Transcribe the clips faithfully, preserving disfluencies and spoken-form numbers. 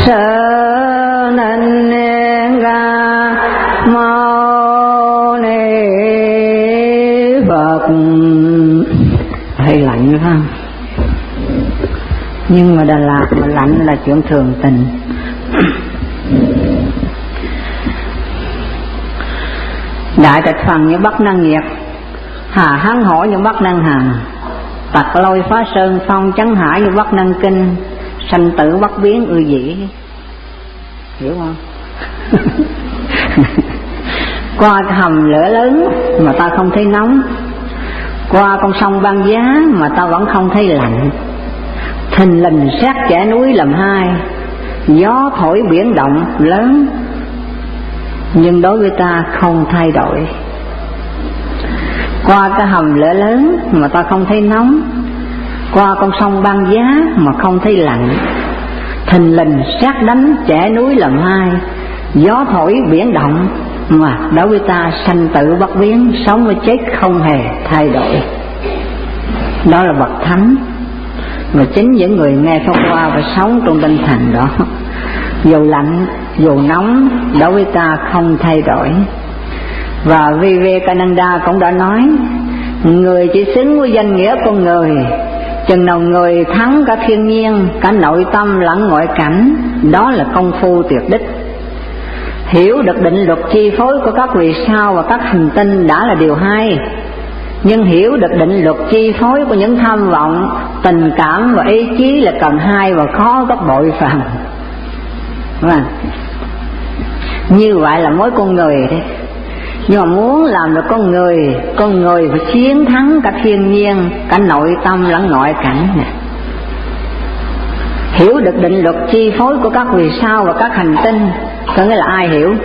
Sở nên ga mâu ni Phật. Hơi lạnh phải không? Nhưng mà Đà Lạt mà lạnh là chuyện thường tình. Đại trạch phần như Bắc Năng Nhiệt, Hà Hán Hổ như Bắc Năng Hàn, Tặc Lôi Phá Sơn Phong Chấn Hải như Bắc Năng Kinh, Sanh tử bất biến ư dĩ. Hiểu không? Qua cái hầm lửa lớn mà ta không thấy nóng, qua con sông băng giá mà ta vẫn không thấy lạnh. Thình lình sát chẻ núi làm hai, gió thổi biển động lớn, nhưng đối với ta không thay đổi. Qua cái hầm lửa lớn mà ta không thấy nóng, qua con sông băng giá mà không thấy lạnh. Thình lình sát đánh chẻ núi làm hai, gió thổi biển động, mà đối với ta sanh tử bất biến, sống với chết không hề thay đổi. Đó là bậc thánh, mà chính những người nghe Pháp Hoa và sống trong tinh thần đó, dù lạnh dù nóng đối với ta không thay đổi. Và Vivekananda cũng đã nói, người chỉ xứng với danh nghĩa con người chừng nào người thắng cả thiên nhiên, cả nội tâm lẫn ngoại cảnh, đó là công phu tuyệt đích. Hiểu được định luật chi phối của các vì sao và các hành tinh đã là điều hay, nhưng hiểu được định luật chi phối của những tham vọng, tình cảm và ý chí là cần hai và khó gấp bội phần. Vâng. Như vậy là mỗi con người đấy. Nhưng mà muốn làm được con người, con người phải chiến thắng cả thiên nhiên, cả nội tâm lẫn ngoại cảnh này. Hiểu được định luật chi phối của các vì sao và các hành tinh, có nghĩa là ai hiểu?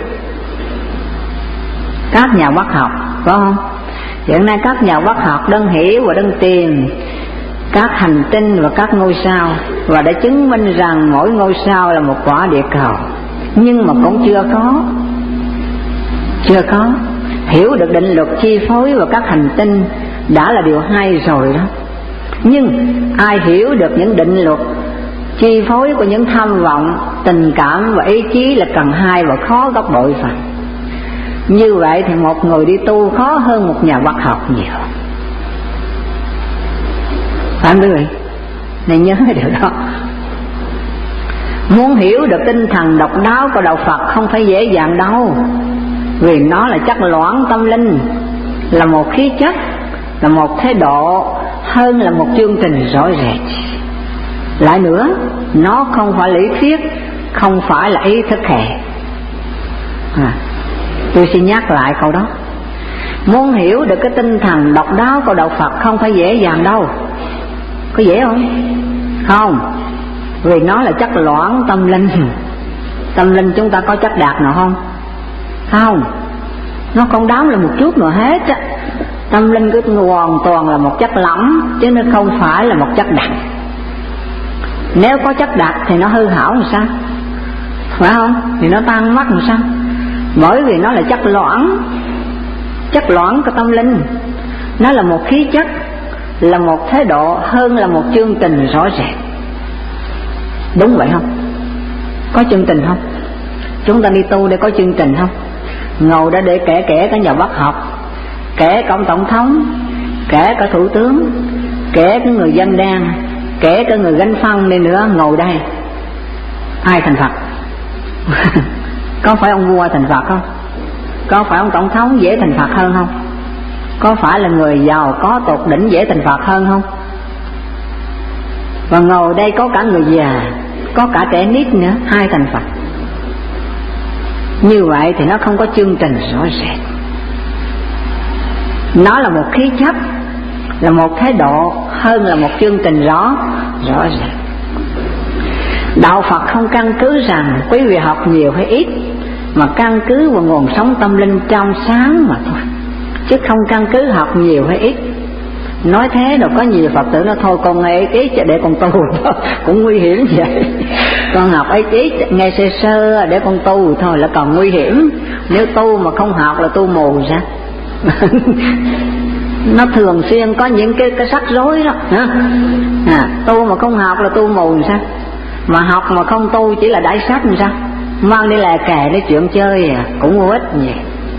Các nhà bác học, có không? Hiện nay các nhà bác học đang hiểu và đang tìm các hành tinh và các ngôi sao, và đã chứng minh rằng mỗi ngôi sao là một quả địa cầu. Nhưng mà cũng chưa có Chưa có hiểu được định luật chi phối và các hành tinh đã là điều hay rồi đó. Nhưng ai hiểu được những định luật chi phối của những tham vọng, tình cảm và ý chí là cần hai và khó gấp bội phần. Như vậy thì một người đi tu khó hơn một nhà bác học nhiều. Phải không quý vị? Nên nhớ điều đó. Muốn hiểu được tinh thần độc đáo của đạo Phật không phải dễ dàng đâu, vì nó là chất loãng tâm linh, là một khí chất, là một thái độ, hơn là một chương trình rõ rệt. Lại nữa, nó không phải lý thuyết, không phải là ý thức hệ. à, Tôi xin nhắc lại câu đó. Muốn hiểu được cái tinh thần độc đáo của đạo Phật không phải dễ dàng đâu. Có dễ không? Không. Vì nó là chất loãng tâm linh. Tâm linh chúng ta có chất đạt nào không? Không. Nó không đáng là một chút nào hết á. Tâm linh cứ hoàn toàn là một chất lỏng, chứ nó không phải là một chất đặc. Nếu có chất đặc thì nó hư hảo làm sao? Phải không? Thì nó tan mất làm sao? Bởi vì nó là chất loãng. Chất loãng của tâm linh, nó là một khí chất, là một thái độ, hơn là một chương trình rõ rệt. Đúng vậy không? Có chương trình không? Chúng ta đi tu để có chương trình không? Ngồi đã để kể kể cả nhà bác học, kể cả ông tổng thống, kể cả thủ tướng, kể cả người dân đen, kể cả người gánh phân đi nữa, ngồi đây ai thành Phật? Có phải ông vua thành Phật không? Có phải ông tổng thống dễ thành Phật hơn không? Có phải là người giàu có tột đỉnh dễ thành Phật hơn không? Và ngồi đây có cả người già, có cả trẻ nít nữa, ai thành Phật? Như vậy thì nó không có chương trình rõ rệt. Nó là một khí chất, là một thái độ, hơn là một chương trình rõ rõ rệt. Đạo Phật không căn cứ rằng quý vị học nhiều hay ít, mà căn cứ vào nguồn sống tâm linh trong sáng mà thôi, chứ không căn cứ học nhiều hay ít. Nói thế rồi có nhiều Phật tử nó thôi con nghe ít ít để con tu cũng nguy hiểm vậy. Con học ít ít nghe sơ sơ để con tu thôi là còn nguy hiểm. Nếu tu mà không học là tu mù sao? Nó thường xuyên có những cái, cái rắc rối đó. À, tu mà không học là tu mù sao? Mà học mà không tu chỉ là đãi sách làm sao? Mang đi lè kè để chuyện chơi à, cũng vô ích gì.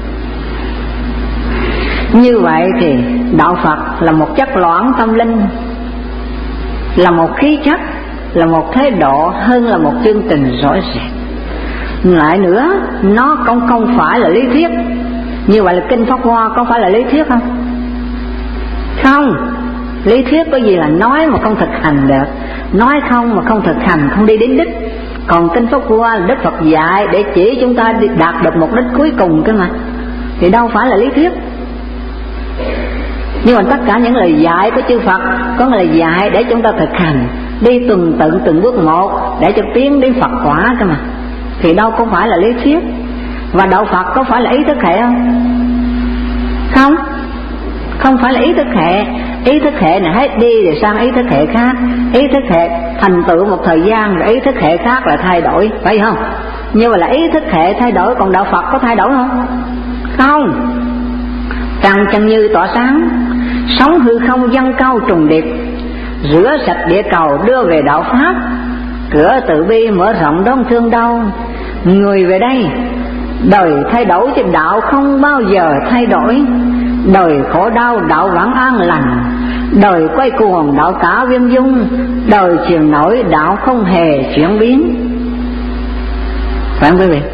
Như vậy thì đạo Phật là một chất loãng tâm linh, là một khí chất, là một thái độ hơn là một chương trình rõ rệt. Lại nữa, nó không không phải là lý thuyết. Như vậy là Kinh Pháp Hoa có phải là lý thuyết không? Không. Lý thuyết có gì là nói mà không thực hành được, nói không mà không thực hành, không đi đến đích. Còn Kinh Pháp Hoa là Đức Phật dạy để chỉ chúng ta đạt được mục đích cuối cùng cơ mà, thì đâu phải là lý thuyết. Nhưng mà tất cả những lời dạy của chư Phật có lời dạy để chúng ta thực hành, đi từng từng từng bước một để cho tiến đến Phật quả cơ mà, thì đâu có phải là lý thuyết. Và đạo Phật có phải là ý thức hệ không? Không, không phải là ý thức hệ. Ý thức hệ này hết đi rồi sang ý thức hệ khác. Ý thức hệ thành tựu một thời gian rồi ý thức hệ khác là thay đổi, phải không? Nhưng mà là ý thức hệ thay đổi, còn đạo Phật có thay đổi không? Không. Trăng chân như tỏa sáng, sóng hư không dâng cao trùng điệp, rửa sạch địa cầu đưa về đạo Pháp, cửa từ bi mở rộng đón thương đau. Người về đây, đời thay đổi chứ đạo không bao giờ thay đổi. Đời khổ đau đạo vẫn an lành, đời quay cuồng đạo cả viêm dung, đời chìm nổi đạo không hề chuyển biến. Phải không quý vị?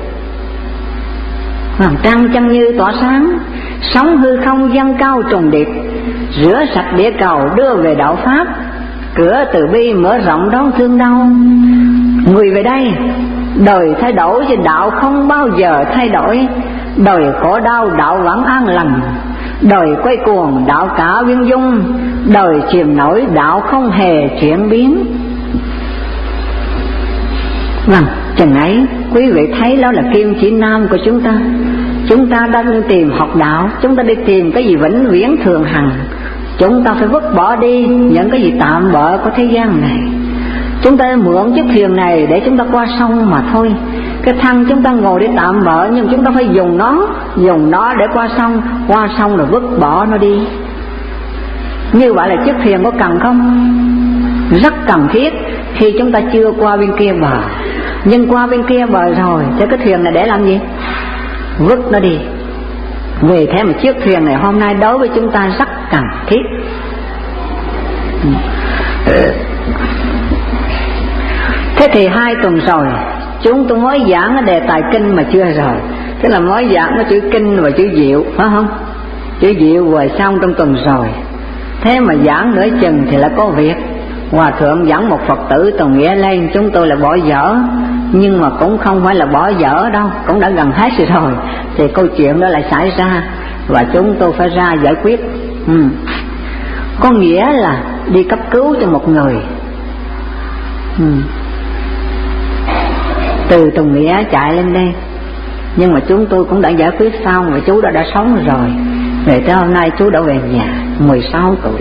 Trăng chân như tỏa sáng, sóng hư không dâng cao trùng điệp, rửa sạch địa cầu đưa về đạo Pháp, cửa từ bi mở rộng đón thương đau. Người về đây, đời thay đổi chứ đạo không bao giờ thay đổi. Đời khổ đau đạo vẫn an lành, đời quay cuồng đạo cả viên dung, đời chìm nổi đạo không hề chuyển biến. Vâng, chừng ấy quý vị thấy đó là kim chỉ nam của chúng ta. Chúng ta đang tìm học đạo, chúng ta đi tìm cái gì vĩnh viễn thường hằng. Chúng ta phải vứt bỏ đi những cái gì tạm bợ của thế gian này. Chúng ta mượn chiếc thuyền này để chúng ta qua sông mà thôi. Cái thân chúng ta ngồi để tạm bợ, nhưng chúng ta phải dùng nó, dùng nó để qua sông. Qua sông rồi vứt bỏ nó đi. Như vậy là chiếc thuyền có cần không? Rất cần thiết khi chúng ta chưa qua bên kia bờ. Nhưng qua bên kia bờ rồi thì cái thuyền này để làm gì? Vứt nó đi. Vì thế mà chiếc thuyền này hôm nay đối với chúng ta rất cần thiết. Thế thì hai tuần rồi chúng tôi mới giảng cái đề tài kinh mà chưa rồi. Tức là mới giảng cái chữ kinh và chữ diệu, phải không? Chữ diệu vừa xong trong tuần rồi. Thế mà giảng nửa chừng thì lại có việc. Hòa thượng dẫn một Phật tử từ Nghĩa lên, chúng tôi là bỏ dở. Nhưng mà cũng không phải là bỏ dở đâu, cũng đã gần hết rồi. Thì câu chuyện đó lại xảy ra và chúng tôi phải ra giải quyết. ừ. Có nghĩa là đi cấp cứu cho một người. ừ. Từ Tùng Nghĩa chạy lên đây, nhưng mà chúng tôi cũng đã giải quyết xong và chú đã đã sống rồi. Rồi tới hôm nay chú đã về nhà, mười sáu tuổi.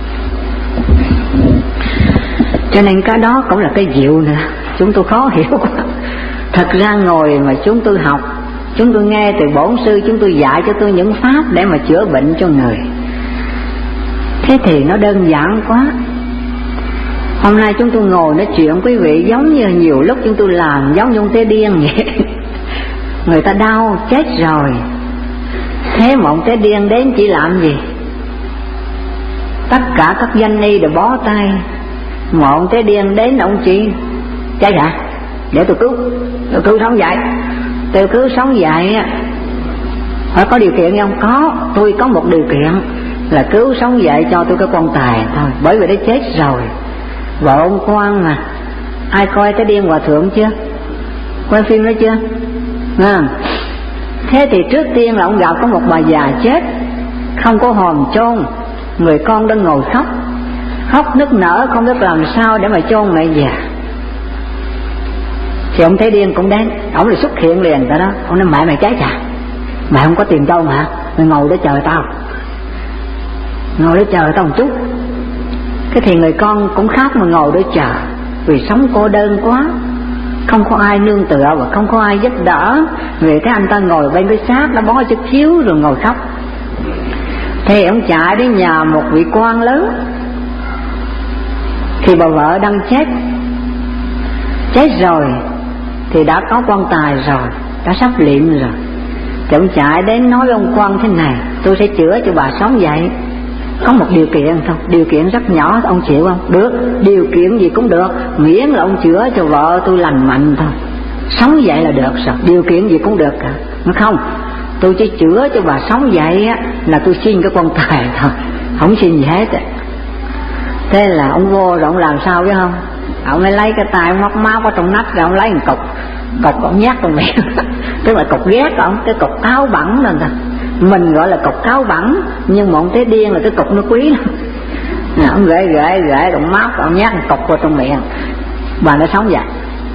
Cho nên cái đó cũng là cái diệu nữa, chúng tôi khó hiểu quá. Thật ra ngồi mà chúng tôi học, chúng tôi nghe từ bổn sư, chúng tôi dạy cho tôi những pháp để mà chữa bệnh cho người. Thế thì nó đơn giản quá. Hôm nay chúng tôi ngồi nói chuyện quý vị giống như nhiều lúc chúng tôi làm giống như ông Tế Điên vậy. Người ta đau chết rồi, thế mà ông Tế Điên đến chỉ làm gì? Tất cả các danh y đều bó tay. Mà ông Tế Điên đến ông chỉ chết hả? Để tôi cứu, tôi cứu sống dậy. Tôi cứu sống dậy phải có điều kiện không? Có, tôi có một điều kiện là cứu sống dậy cho tôi cái quan tài thôi, bởi vì đã chết rồi. Vợ ông Quang mà, ai coi Tế Điên Hòa Thượng chưa? Quay phim đó chưa? À. Thế thì trước tiên là ông gặp có một bà già chết, không có hòm chôn, người con đang ngồi khóc, khóc nức nở không biết làm sao để mà chôn mẹ già. Thì ông Thế Điên cũng đến, ông lại xuất hiện liền tại đó. Ông nói mẹ mày chết à? Mẹ không có tiền đâu mà, mày ngồi để chờ tao, ngồi để chờ tao một chút. Cái thì người con cũng khóc mà ngồi để chờ, vì sống cô đơn quá, không có ai nương tựa và không có ai giúp đỡ. Vì cái anh ta ngồi bên cái xác nó bó chút chiếu rồi ngồi khóc. Thì ông chạy đến nhà một vị quan lớn, thì bà vợ đang chết. chết rồi thì đã có quan tài rồi, đã sắp liệm rồi. Thì ông chạy đến nói với ông quan thế này: tôi sẽ chữa cho bà sống dậy, có một điều kiện thôi, điều kiện rất nhỏ, ông chịu không? Được, điều kiện gì cũng được, miễn là ông chữa cho vợ tôi lành mạnh thôi, sống dậy là được rồi, điều kiện gì cũng được cả. Nó không, tôi chỉ chữa cho bà sống dậy á, là tôi xin cái quan tài thôi, không xin gì hết. Thế là ông vô rồi ông làm sao biết không? Ông mới lấy cái tay ông móc máu ở trong nách, rồi ông lấy một cục cục ông nhát vào miệng tức là cục ghét ông, cái cục áo bẩn lên thôi. Mình gọi là cục áo bẩn, nhưng mà ông thấy điên là cái cục nó quý lắm. Ông gửi gửi gửi ông móc, ông nhát một cục vào trong miệng, bà nó sống dậy.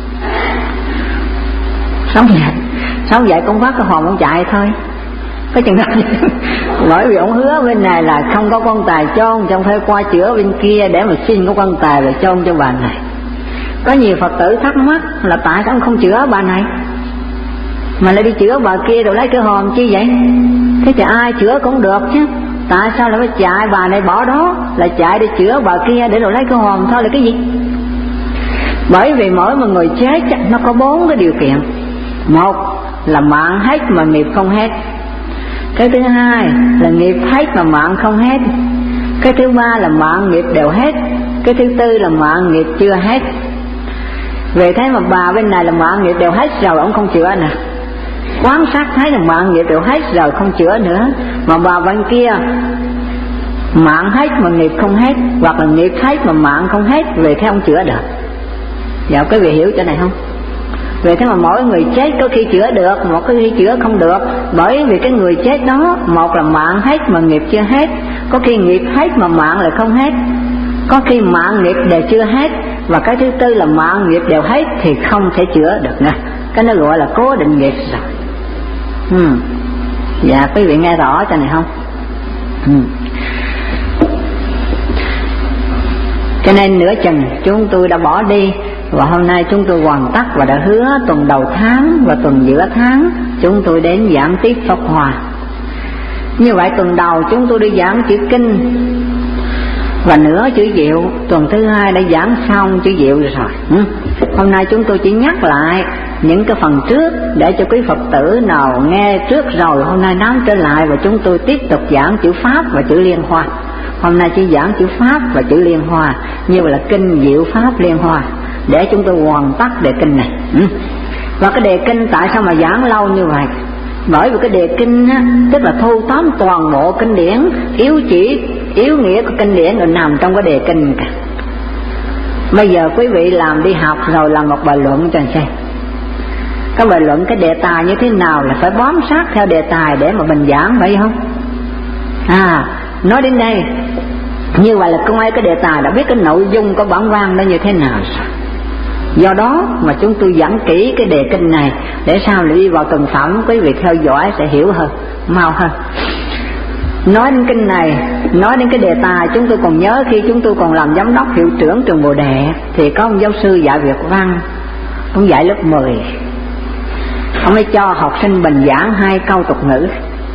Sống dậy sống dậy cũng phát cái hồn ông chạy thôi, có chừng đó. Bởi vì ông hứa bên này là không có quan tài chôn, trong phải qua chữa bên kia để mà xin có quan tài rồi chôn cho bà này. Có nhiều Phật tử thắc mắc là tại sao ông không chữa bà này mà lại đi chữa bà kia rồi lấy cái hồn chi vậy? Thế thì ai chữa cũng được chứ, tại sao lại phải chạy bà này bỏ đó, là chạy đi chữa bà kia để rồi lấy cái hồn thôi là cái gì? Bởi vì mỗi một người chết nó có bốn cái điều kiện. Một là mạng hết mà nghiệp không hết. Cái thứ hai là nghiệp hết mà mạng không hết. Cái thứ ba là mạng nghiệp đều hết. Cái thứ tư là mạng nghiệp chưa hết. Về thế mà bà bên này là mạng nghiệp đều hết rồi, ông không chữa nè. Quán sát thấy là mạng nghiệp đều hết rồi, không chữa nữa. Mà bà bên kia mạng hết mà nghiệp không hết, hoặc là nghiệp hết mà mạng không hết, về thế ông chữa được. Dạ quý vị hiểu chỗ này không? Về thế mà mỗi người chết có khi chữa được, một có khi chữa không được. Bởi vì cái người chết đó, một là mạng hết mà nghiệp chưa hết, có khi nghiệp hết mà mạng lại không hết, có khi mạng nghiệp đều chưa hết, và cái thứ tư là mạng nghiệp đều hết thì không thể chữa được nè. Cái nó gọi là cố định nghiệp rồi. ừ. Dạ quý vị nghe rõ cho này không? ừ. Cho nên nửa chừng chúng tôi đã bỏ đi, và hôm nay chúng tôi hoàn tất và đã hứa tuần đầu tháng và tuần giữa tháng chúng tôi đến giảng tiếp Pháp Hòa. Như vậy tuần đầu chúng tôi đi giảng chữ Kinh và nửa chữ Diệu, tuần thứ hai đã giảng xong chữ Diệu rồi. ừ. Hôm nay chúng tôi chỉ nhắc lại những cái phần trước để cho quý Phật tử nào nghe trước rồi hôm nay nắm trở lại, và chúng tôi tiếp tục giảng chữ Pháp và chữ Liên Hoa. Hôm nay chỉ giảng chữ Pháp và chữ Liên Hoa, như vậy là Kinh Diệu Pháp Liên Hoa, để chúng tôi hoàn tất đề kinh này. ừ. Và cái đề kinh tại sao mà giảng lâu như vậy? Bởi vì cái đề kinh á, tức là thu tóm toàn bộ kinh điển, yếu chỉ yếu nghĩa của kinh điển rồi nằm trong cái đề kinh cả. Bây giờ quý vị làm đi học rồi làm một bài luận cho anh xem. Cái bài luận, cái đề tài như thế nào là phải bám sát theo đề tài để mà mình giảng, phải không? À, nói đến đây như vậy là không ai cái đề tài đã biết cái nội dung của bản văn nó như thế nào. Do đó mà chúng tôi giảng kỹ cái đề kinh này để sao để đi vào từng phẩm quý vị theo dõi sẽ hiểu hơn, mau hơn. Nói đến kinh này, nói đến cái đề tài, chúng tôi còn nhớ khi chúng tôi còn làm giám đốc hiệu trưởng trường Bồ Đề thì có ông giáo sư dạy Việt văn, ông dạy lớp mười. Ông ấy cho học sinh bình giảng hai câu tục ngữ.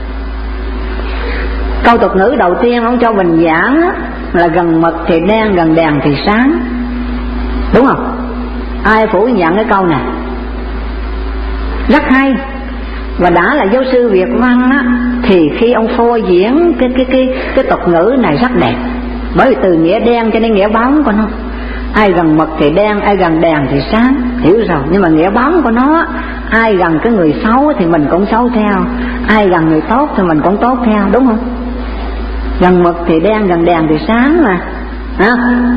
Câu tục ngữ đầu tiên ông cho bình giảng là gần mực thì đen, gần đèn thì sáng. Đúng không? Ai phủ nhận cái câu này? Rất hay. Và đã là giáo sư Việt văn á, thì khi ông phô diễn cái cái cái cái tục ngữ này rất đẹp. Bởi vì từ nghĩa đen cho nên nghĩa bóng của nó. Ai gần mực thì đen, ai gần đèn thì sáng, hiểu rồi. Nhưng mà nghĩa bóng của nó, ai gần cái người xấu thì mình cũng xấu theo, ai gần người tốt thì mình cũng tốt theo, đúng không? Gần mực thì đen, gần đèn thì sáng mà. Hả?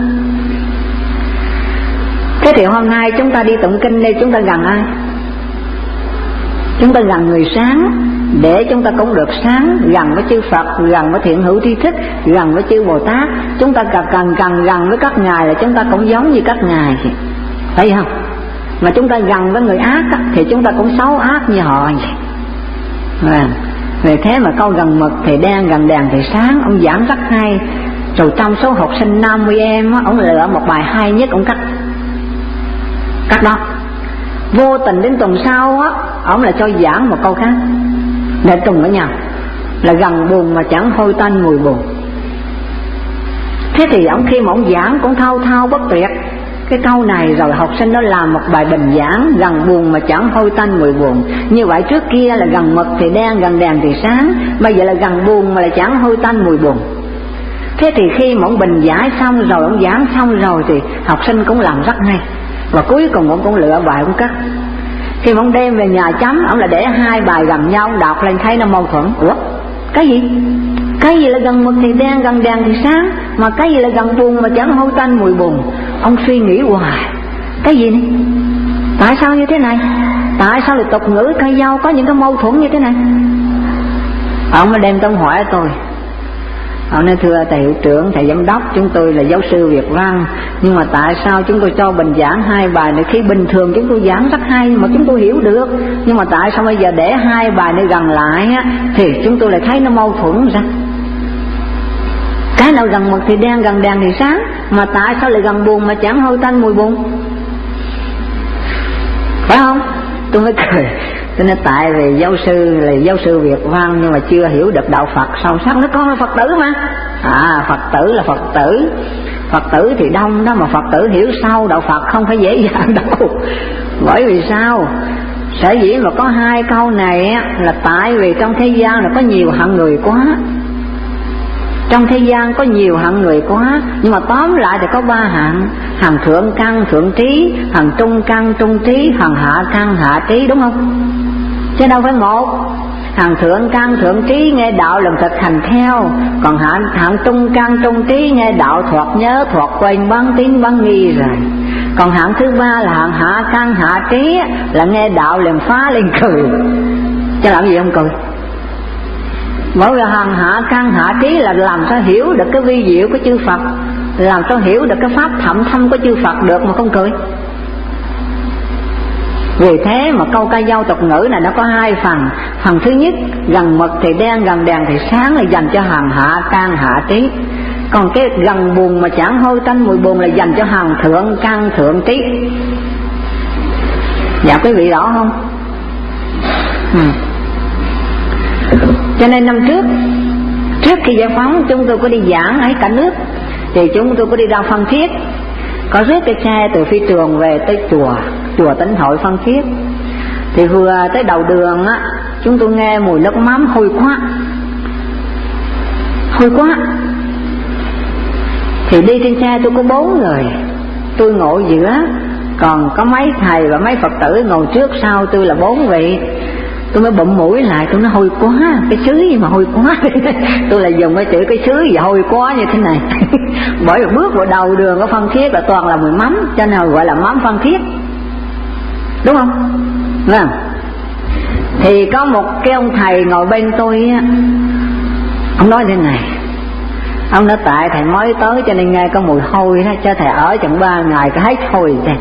Thế thì hôm nay chúng ta đi tụng kinh đây, chúng ta gần ai? Chúng ta gần người sáng, để chúng ta cũng được sáng, gần với chư Phật, gần với thiện hữu tri thức, gần với chư Bồ Tát. Chúng ta càng càng càng gần với các ngài là chúng ta cũng giống như các ngài, thấy không? Mà chúng ta gần với người ác thì chúng ta cũng xấu ác như họ vậy. À, vì thế mà câu gần mực thì đen, gần đèn thì sáng ông giảng rất hay. Rồi trong số học sinh năm mươi em á, ông lựa một bài hay nhất ông cắt cắt đó. Vô tình đến tuần sau á, ông lại cho giảng một câu khác để trùng với nhau, là gần buồn mà chẳng hôi tanh mùi buồn. Thế thì ông khi mà ông giảng cũng thao thao bất tuyệt, Cái câu này rồi học sinh nó làm một bài bình giảng: gần buồn mà chẳng hôi tanh mùi buồn. Như vậy trước kia là gần mực thì đen, gần đèn thì sáng, bây giờ là gần buồn mà lại chẳng hôi tanh mùi buồn. Thế thì khi mà ông bình giải xong rồi, ông giảng xong rồi thì học sinh cũng làm rất hay, và cuối cùng ông cũng lựa bài ông cắt. Khi mà ông đem về nhà chấm, ông là để hai bài gần nhau, ông đọc lên thấy nó mâu thuẫn. Ủa cái gì? Cái gì là gần mực thì đen, gần đèn thì sáng, mà cái gì là gần buồn mà chẳng hôi tanh mùi buồn? Ông suy nghĩ hoài, cái gì này? Tại sao như thế này? Tại sao lại tục ngữ cây dâu có những cái mâu thuẫn như thế này? Ông mới đem câu hỏi tôi. Ông nói: thưa thầy hiệu trưởng, thầy giám đốc, chúng tôi là giáo sư Việt văn, nhưng mà tại sao chúng tôi cho bình giảng hai bài này, khi bình thường chúng tôi giảng rất hay mà chúng tôi hiểu được, nhưng mà tại sao bây giờ để hai bài này gần lại á, thì chúng tôi lại thấy nó mâu thuẫn ra? Cái nào gần mực thì đen, gần đèn thì sáng, mà tại sao lại gần buồn mà chẳng hôi tanh mùi buồn? Phải không? Tôi mới cười. Tôi nói tại vì giáo sư là giáo sư Việt văn nhưng mà chưa hiểu được đạo Phật sâu sắc. Nó con là Phật tử mà. À, Phật tử là Phật tử, Phật tử thì đông đó, mà Phật tử hiểu sâu đạo Phật không phải dễ dàng đâu. Bởi vì sao? Sở dĩ mà có hai câu này á, là tại vì trong thế gian là có nhiều hạng người quá. Trong thế gian có nhiều hạng người quá, nhưng mà tóm lại thì có ba hạng: hàng thượng căn thượng trí, hàng trung căn trung trí, hàng hạ căn hạ trí, đúng không? Chứ đâu phải một. Hàng thượng căn thượng trí nghe đạo làm thực hành theo, còn hạng, hạng trung căn trung trí nghe đạo thoạt nhớ thoạt quên, bán tín bán nghi rồi. Còn hạng thứ ba là hạng hạ căn hạ trí, là nghe đạo làm phá lên cười. Chứ làm gì không cười? Bởi vì hàng hạ căn hạ trí là làm sao hiểu được cái vi diệu của chư Phật, làm sao hiểu được cái pháp thậm thâm của chư Phật được mà không cười. Vì thế mà câu ca dao tục ngữ này nó có hai phần. Phần thứ nhất, gần mực thì đen, gần đèn thì sáng, là dành cho hàng hạ căn hạ trí. Còn cái gần buồn mà chẳng hôi tanh mùi buồn là dành cho hàng thượng căn thượng trí. Dạ quý vị rõ không? Ừ. Cho nên năm trước, trước khi giải phóng, chúng tôi có đi giảng ở cả nước, thì chúng tôi có đi ra Phan Thiết, có rước cái xe từ phi trường về tới chùa chùa Tĩnh Hội Phan Thiết. Thì vừa tới đầu đường á, chúng tôi nghe mùi nước mắm hôi quá, hôi quá. Thì đi trên xe tôi có bốn người, tôi ngồi giữa, còn có mấy thầy và mấy Phật tử ngồi trước sau tôi là bốn vị. Tôi mới bụm mũi lại, tôi nói hôi quá, cái xứ gì mà hôi quá. Tôi là dùng cái chữ cái xứ gì hôi quá như thế này. Bởi vì bước vào đầu đường ở Phan Thiết là toàn là mùi mắm, cho nên gọi là mắm Phan Thiết, đúng không? Vâng. Thì có một cái ông thầy ngồi bên tôi á, ông nói thế này: ông nói tại thầy mới tới cho nên nghe có mùi hôi đó, cho thầy ở chừng ba ngày cái hết hôi vậy.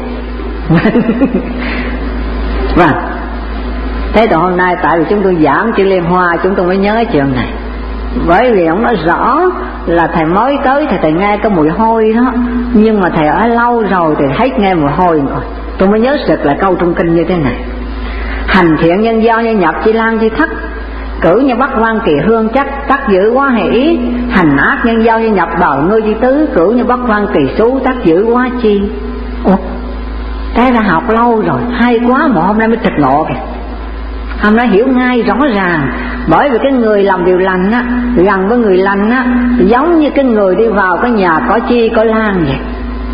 Vâng. Thế rồi hôm nay tại vì chúng tôi giảng chữ Liên Hoa, chúng tôi mới nhớ chuyện này. Bởi vì ông nói rõ là thầy mới tới thì thầy nghe cái mùi hôi đó, nhưng mà thầy ở lâu rồi thì hết nghe mùi hôi rồi. Tôi mới nhớ sực là câu trong kinh như thế này: hành thiện nhân giao như nhập chi lan chi thất, cử như bắc quan kỳ hương chắc, tắc giữ quá hỷ. Hành ác nhân giao như nhập bào ngươi chi tứ, cử như bắc quan kỳ xú, tắc giữ quá chi. Ủa, cái đã học lâu rồi, hay quá mà hôm nay mới trực ngộ kìa. Hôm nay hiểu ngay rõ ràng. Bởi vì cái người làm điều lành á, gần với người lành á, giống như cái người đi vào cái nhà có chi có lan vậy.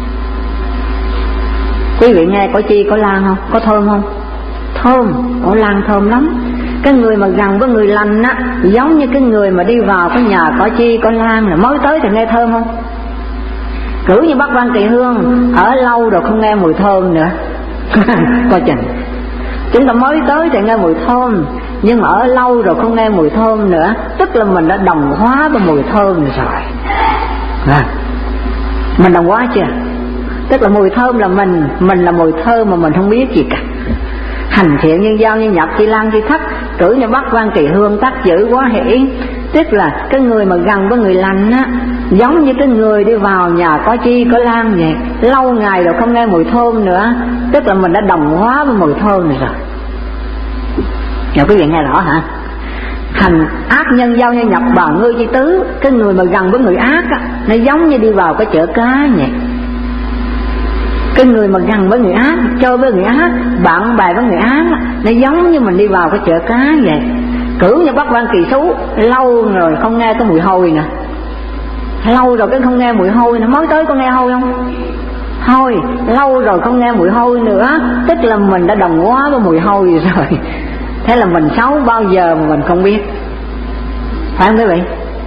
Quý vị nghe có chi có lan không? Có thơm không? Thơm, có lan thơm lắm. Cái người mà gần với người lành á, giống như cái người mà đi vào cái nhà có chi có lan, là mới tới thì nghe thơm không? Cử như Bắc Văn Kỳ Hương, ở lâu rồi không nghe mùi thơm nữa. Coi chừng. Chúng ta mới tới thì nghe mùi thơm, nhưng mà ở lâu rồi không nghe mùi thơm nữa, tức là mình đã đồng hóa với mùi thơm rồi. À, mình đồng hóa chưa? Tức là mùi thơm là mình, mình là mùi thơm mà mình không biết gì cả. Hành thiện nhân giao như nhập chi lan chi thất, cử như Bắc Văn Kỳ Hương, tác giữ quá hỷ. Tức là cái người mà gần với người lành á, giống như cái người đi vào nhà có chi có lan vậy, lâu ngày rồi không nghe mùi thơm nữa, tức là mình đã đồng hóa với mùi thơm này rồi. Nhờ quý vị nghe rõ hả? Hành ác nhân giao như nhập bào ngươi chi tứ, cái người mà gần với người ác á, nó giống như đi vào cái chợ cá vậy. Cái người mà gần với người ác, chơi với người ác, bạn bè với người ác, nó giống như mình đi vào cái chợ cá vậy. Cưỡng như bắt quan kỳ xú, lâu rồi không nghe cái mùi hôi nè, lâu rồi cái không nghe mùi hôi, nó mới tới có nghe hôi không? Hôi, lâu rồi không nghe mùi hôi nữa, tức là mình đã đồng hóa với mùi hôi rồi. Thế là mình xấu bao giờ mà mình không biết, phải không quý vị?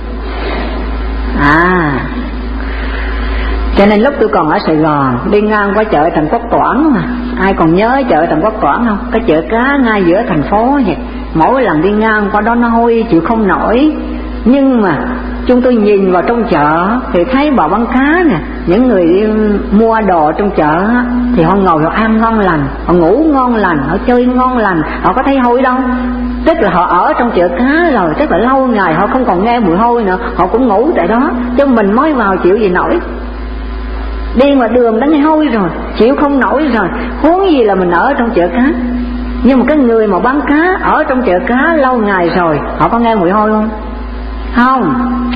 À, cho nên lúc tôi còn ở Sài Gòn, đi ngang qua chợ Trần Quốc Toản, mà ai còn nhớ chợ Trần Quốc Toản không? Cái chợ cá ngay giữa thành phố vậy. Mỗi lần đi ngang qua đó nó hôi chịu không nổi. Nhưng mà chúng tôi nhìn vào trong chợ thì thấy bà bán cá nè, những người đi mua đồ trong chợ thì họ ngồi họ ăn ngon lành, họ ngủ ngon lành, họ chơi ngon lành, họ có thấy hôi đâu. Tức là họ ở trong chợ cá rồi, tức là lâu ngày họ không còn nghe mùi hôi nữa, họ cũng ngủ tại đó. Chứ mình mới vào chịu gì nổi, đi ngoài đường đã nghe hôi rồi, chịu không nổi rồi, huống gì là mình ở trong chợ cá. Nhưng mà cái người mà bán cá ở trong chợ cá lâu ngày rồi, họ có nghe mùi hôi không? Không.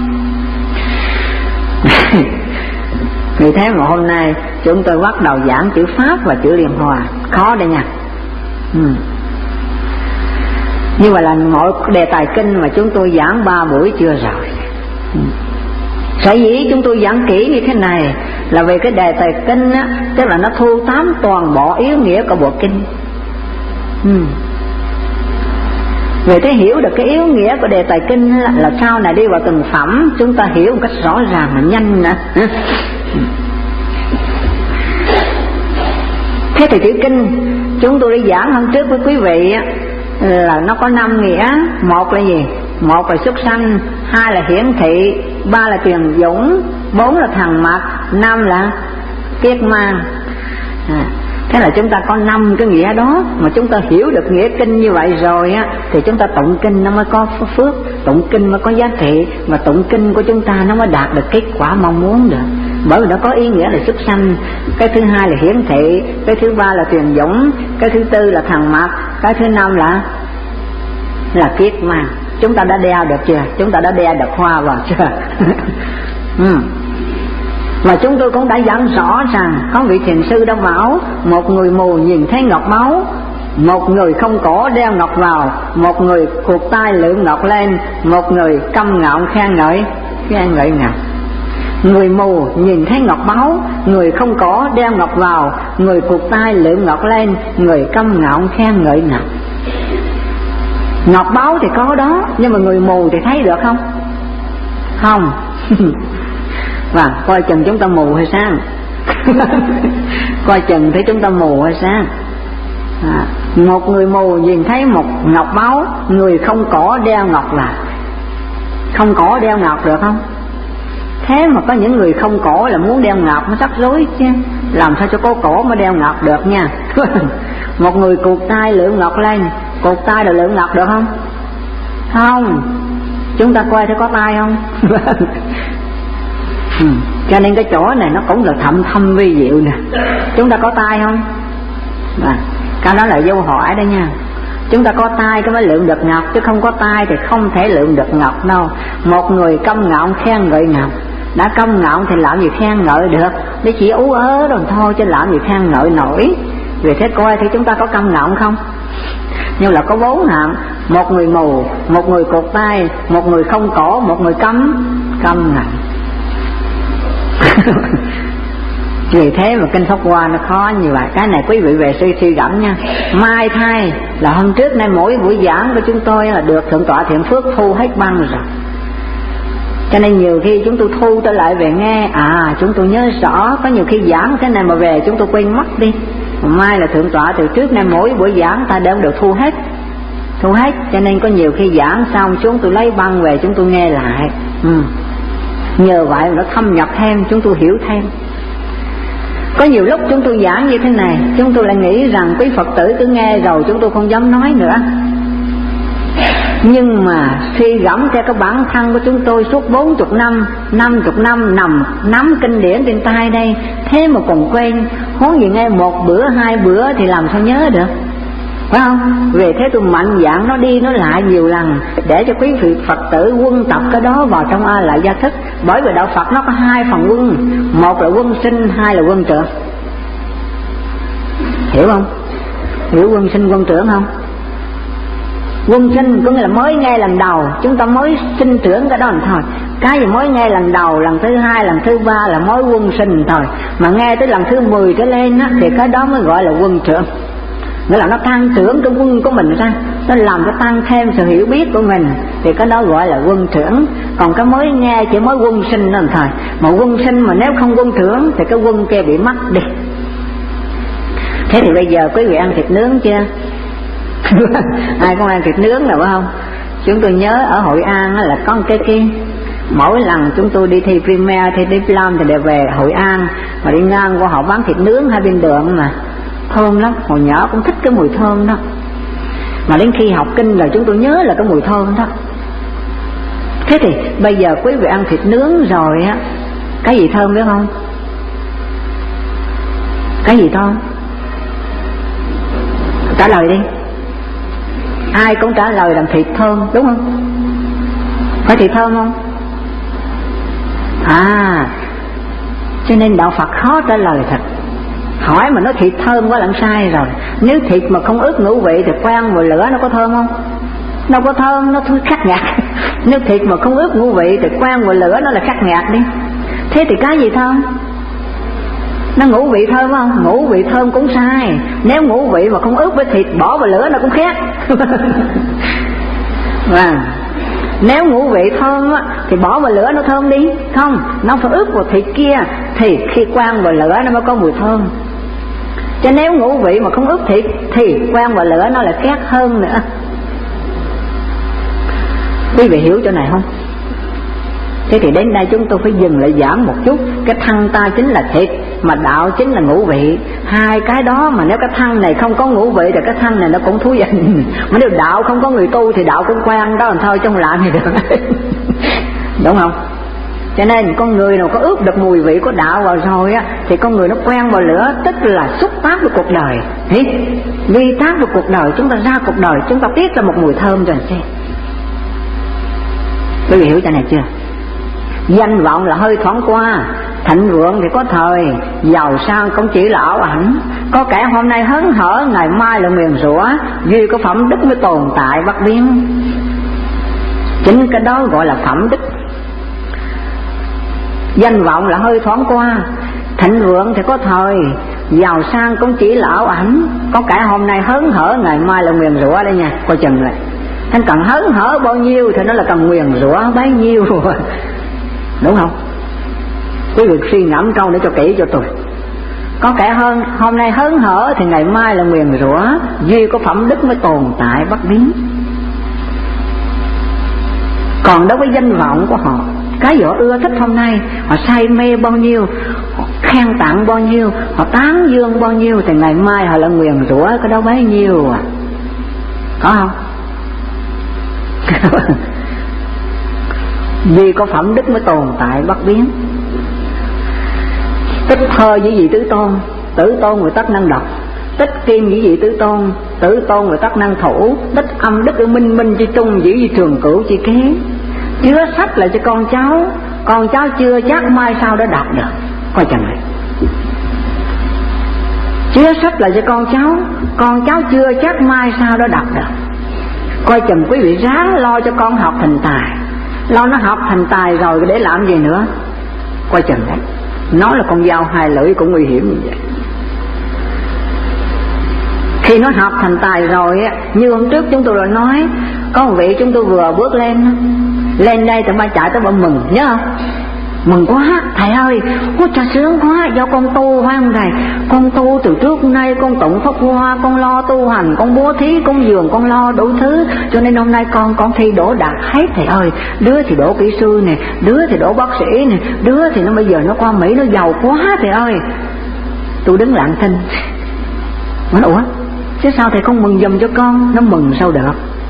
Vì thế mà hôm nay chúng tôi bắt đầu giảng chữ Pháp và chữ Liên Hòa. Khó đây nha. ừ. Nhưng mà là mỗi đề tài kinh mà chúng tôi giảng ba buổi chưa rồi. ừ. Sở dĩ chúng tôi giảng kỹ như thế này là vì cái đề tài kinh á, tức là nó thu tóm toàn bộ ý nghĩa của bộ kinh. ừ. Vì thế hiểu được cái ý nghĩa của đề tài kinh là, là sau này đi vào từng phẩm chúng ta hiểu một cách rõ ràng mà nhanh nữa. Thế thì chữ kinh chúng tôi đi giảng hôm trước với quý vị á, là nó có năm nghĩa. Một là gì? Một là xuất sanh, hai là hiển thị, ba là truyền dũng, bốn là thằng mặt, năm là kiết mang. à, Thế là chúng ta có năm cái nghĩa đó. Mà chúng ta hiểu được nghĩa kinh như vậy rồi á, thì chúng ta tụng kinh nó mới có phước, tụng kinh mới có giá trị, và tụng kinh của chúng ta nó mới đạt được kết quả mong muốn được. Bởi vì nó có ý nghĩa là xuất sanh, cái thứ hai là hiển thị, cái thứ ba là truyền dũng, cái thứ tư là thằng mặt, cái thứ năm là là kiết mang. Chúng ta đã đeo được chưa? Chúng ta đã đeo được hoa vào chưa? ừ. Và chúng tôi cũng đã giảng rõ rằng có vị thiền sư đã bảo một người mù nhìn thấy ngọc máu, một người không cổ đeo ngọc vào, một người cuộc tai lượm ngọc lên, một người câm ngạo khen ngợi khen ngợi ngọc. Người mù nhìn thấy ngọc máu, người không cổ đeo ngọc vào, người cuộc tai lượm ngọc lên, người câm ngạo khen ngợi ngọc. Ngọc báu thì có đó, nhưng mà người mù thì thấy được không? Không. Và coi chừng chúng ta mù hay sao? Coi chừng thấy chúng ta mù hay sao? à, Một người mù nhìn thấy một ngọc báu, người không cổ đeo ngọc vào. Không cổ đeo ngọc được không? Thế mà có những người không cổ là muốn đeo ngọc, nó rắc rối chứ. Làm sao cho có cổ mới đeo ngọc được nha. Một người cụt tay lượm ngọc lên, cụt tay là lượm ngọc được không? Không. Chúng ta coi thấy có tay không? ừ. Cho nên cái chỗ này nó cũng là thâm thâm vi diệu nè. Chúng ta có tay không? À, cái đó là dấu hỏi đó nha. Chúng ta có tay cái mới lượm được ngọc, chứ không có tay thì không thể lượm được ngọc đâu. Một người câm ngạo khen ngợi ngọc, đã câm ngạo thì làm gì khen ngợi được, để chỉ ú ớ rồi thôi chứ làm gì khen ngợi nổi. Vì thế coi thì chúng ta có câm ngạo không? Nhưng là có bốn hạng: một người mù, một người cụt tay, một người không cổ, một người câm câm ngạo. Vì thế mà kinh Pháp Hoa nó khó như vậy. Cái này quý vị về suy suy gẫm nha. Mai thay là hôm trước nay mỗi buổi giảng của chúng tôi là được Thượng tọa Thiện Phước thu hết băng rồi. Cho nên nhiều khi chúng tôi thu trở lại về nghe, à chúng tôi nhớ rõ. Có nhiều khi giảng thế này mà về chúng tôi quên mất đi. Mai là Thượng tọa từ trước nay mỗi buổi giảng ta đều được thu hết, thu hết. Cho nên có nhiều khi giảng xong chúng tôi lấy băng về chúng tôi nghe lại. ừ. Nhờ vậy mà nó thâm nhập thêm, chúng tôi hiểu thêm. Có nhiều lúc chúng tôi giảng như thế này, chúng tôi lại nghĩ rằng quý Phật tử cứ nghe rồi chúng tôi không dám nói nữa. Nhưng mà suy gẫm theo cái bản thân của chúng tôi suốt bốn chục năm, năm chục năm nằm nắm kinh điển trên tay đây, thế mà còn quên. Huống gì nghe một bữa hai bữa thì làm sao nhớ được, phải không? Về thế tôi mạnh dạn nó đi nó lại nhiều lần để cho quý vị Phật tử quân tập cái đó vào trong A Lại Gia Thức. Bởi vì đạo Phật nó có hai phần quân, một là quân sinh, hai là quân trượt. Hiểu không? Hiểu quân sinh quân trưởng không? Quân sinh có nghĩa là mới nghe lần đầu, chúng ta mới sinh trưởng cái đó thôi. Cái gì mới nghe lần đầu, lần thứ hai, lần thứ ba là mới quân sinh thôi. Mà nghe tới lần thứ mười trở lên á, thì cái đó mới gọi là quân trưởng. Nghĩa là nó tăng trưởng cái quân của mình ra, nó làm cho tăng thêm sự hiểu biết của mình, thì cái đó gọi là quân trưởng. Còn cái mới nghe chỉ mới quân sinh đó thôi. Mà quân sinh mà nếu không quân trưởng thì cái quân kia bị mất đi. Thế thì bây giờ quý vị ăn thịt nướng chưa? Ai cũng ăn thịt nướng rồi phải không? Chúng tôi nhớ ở Hội An là có một cái kia, mỗi lần chúng tôi đi thi Premier, thi Diplom thì đều về Hội An, mà đi ngang qua họ bán thịt nướng hai bên đường mà thơm lắm. Hồi nhỏ cũng thích cái mùi thơm đó, mà đến khi học kinh là chúng tôi nhớ là cái mùi thơm đó. Thế thì bây giờ quý vị ăn thịt nướng rồi á, cái gì thơm biết không? Cái gì thơm? Trả lời đi. Ai cũng trả lời rằng thịt thơm, đúng không? Phải thịt thơm không? À, cho nên đạo Phật khó trả lời thật. Hỏi mà nói thịt thơm quá là sai rồi. Nếu thịt mà không ướp ngũ vị thì quen vào lửa nó có thơm không? Nó có thơm, nó thôi khắc ngạt. Nếu thịt mà không ướp ngũ vị thì quen vào lửa nó là khắc ngạt đi. Thế thì cái gì thơm? Nó ngũ vị thơm không? Ngũ vị thơm cũng sai. Nếu ngũ vị mà không ướp với thịt bỏ vào lửa nó cũng khác. Và nếu ngũ vị thơm á, thì bỏ vào lửa nó thơm đi. Không, nó phải ướp vào thịt kia, thì khi quăng vào lửa nó mới có mùi thơm. Chứ nếu ngũ vị mà không ướp thịt thì quăng vào lửa nó là khác hơn nữa. Quý vị hiểu chỗ này không? Thế thì đến đây chúng tôi phải dừng lại giảng một chút. Cái thân ta chính là thịt, mà đạo chính là ngũ vị. Hai cái đó mà nếu cái thân này không có ngũ vị thì cái thân này nó cũng thú vị. Mà nếu đạo không có người tu thì đạo cũng quen đó thôi, chứ không làm gì được. Đúng không? Cho nên con người nào có ướp được mùi vị của đạo vào rồi á, thì con người nó quen vào lửa, tức là xúc tác với cuộc đời. Vi tác với cuộc đời, chúng ta ra cuộc đời, chúng ta tiết ra một mùi thơm rồi xem. Quý vị hiểu chỗ này chưa? Danh vọng là hơi thoáng qua, thịnh vượng thì có thời, giàu sang cũng chỉ là ảo ảnh. Có kẻ hôm nay hớn hở, ngày mai là nguyền rủa, duy có phẩm đức mới tồn tại bất biến. Chính cái đó gọi là phẩm đức. Danh vọng là hơi thoáng qua, thịnh vượng thì có thời, giàu sang cũng chỉ là ảo ảnh. Có kẻ hôm nay hớn hở, ngày mai là nguyền rủa đây nha, coi chừng lại. Anh cần hớn hở bao nhiêu thì nó là cần nguyền rủa bấy nhiêu rồi. Đúng không? Quý vị suy ngẫm câu để cho kỹ cho tôi. Có kẻ hơn hôm nay hớn hở thì ngày mai là nguyền rủa, duy có phẩm đức mới tồn tại bất biến. Còn đối với danh vọng của họ, cái gì họ ưa thích hôm nay, họ say mê bao nhiêu, họ khen tặng bao nhiêu, họ tán dương bao nhiêu, thì ngày mai họ là nguyền rủa cái đó bấy nhiêu à. Có không? Vì có phẩm đức mới tồn tại bất biến. Tích thơ với vị tứ tôn, tử tôn người tất năng độc. Tích kim với vị tứ tôn, tử tôn người tất năng thủ. Tích âm đức ở minh minh chi trung, giữ gì trường cửu chi kế. Chứa sách lại cho con cháu, con cháu chưa chắc mai sau đã đọc được. Coi chừng này. Chứa sách lại cho con cháu, con cháu chưa chắc mai sau đã đọc được. Coi chừng quý vị ráng lo cho con học thành tài. Lo nó học thành tài rồi để làm gì nữa. Coi chừng đấy. Nó là con dao hai lưỡi cũng nguy hiểm như vậy. Khi nó học thành tài rồi á, như hôm trước chúng tôi đã nói, có một vị chúng tôi vừa bước lên, lên đây thì ba chạy tới ba mừng, nhớ không? Mừng quá, thầy ơi, ôi trời sướng quá, do con tu phải không thầy? Con tu từ trước nay, con tụng pháp hoa, con lo tu hành, con bố thí, con dường, con lo đủ thứ. Cho nên hôm nay con con thi đỗ đạt hết thầy ơi. Đứa thì đỗ kỹ sư nè, đứa thì đỗ bác sĩ nè, đứa thì nó bây giờ nó qua Mỹ nó giàu quá thầy ơi. Tôi đứng lặng thinh. Nói ủa, chứ sao thầy không mừng giùm cho con? Nó mừng sao được?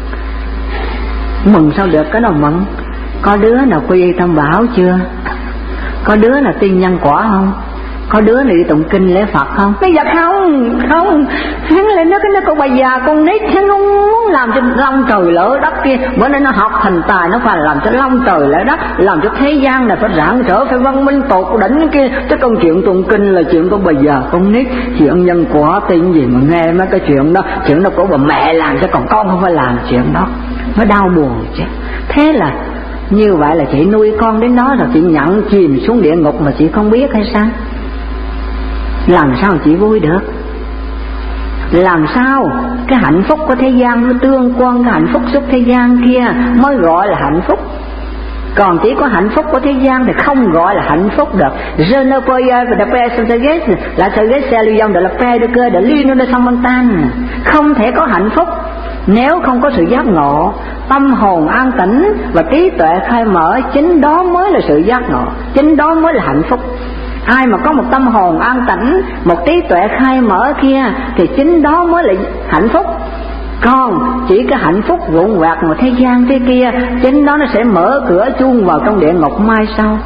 Mừng sao được, cái nào mừng? Có đứa nào quy y tam bảo chưa? Có đứa nào tin nhân quả không? Có đứa này đi tụng kinh lễ Phật không? Bây giờ không, không. Hắn lại nói cái nó con bà già con nít, hắn không muốn làm cho long trời lỡ đất kia. Bữa nay nó học thành tài, nó phải làm cho long trời lỡ đất, làm cho thế gian này phải rạng rỡ, phải văn minh tột đỉnh cái kia. Chứ con chuyện tụng kinh là chuyện của bà già con nít, chuyện nhân quả tin gì mà nghe mấy cái chuyện đó. Chuyện đó của bà mẹ làm chứ còn con không phải làm chuyện đó. Nó đau buồn chứ. Thế là như vậy là chị nuôi con đến đó rồi chị nhận chìm xuống địa ngục mà chị không biết hay sao? Làm sao chị vui được? Làm sao cái hạnh phúc của thế gian nó tương quan cái hạnh phúc xuất thế gian kia mới gọi là hạnh phúc. Còn chỉ có hạnh phúc của thế gian thì không gọi là hạnh phúc được. Je ne peux pas de paix sans sagesse, la sagesse c'est l'union de la paix de cœur de l'union de son mental. Không thể có hạnh phúc nếu không có sự giác ngộ, tâm hồn an tĩnh và trí tuệ khai mở. Chính đó mới là sự giác ngộ, chính đó mới là hạnh phúc. Ai mà có một tâm hồn an tĩnh, một trí tuệ khai mở kia thì chính đó mới là hạnh phúc. Còn chỉ cái hạnh phúc vụn vặt một thế gian thế kia, chính đó nó sẽ mở cửa chuông vào trong địa ngục mai sau.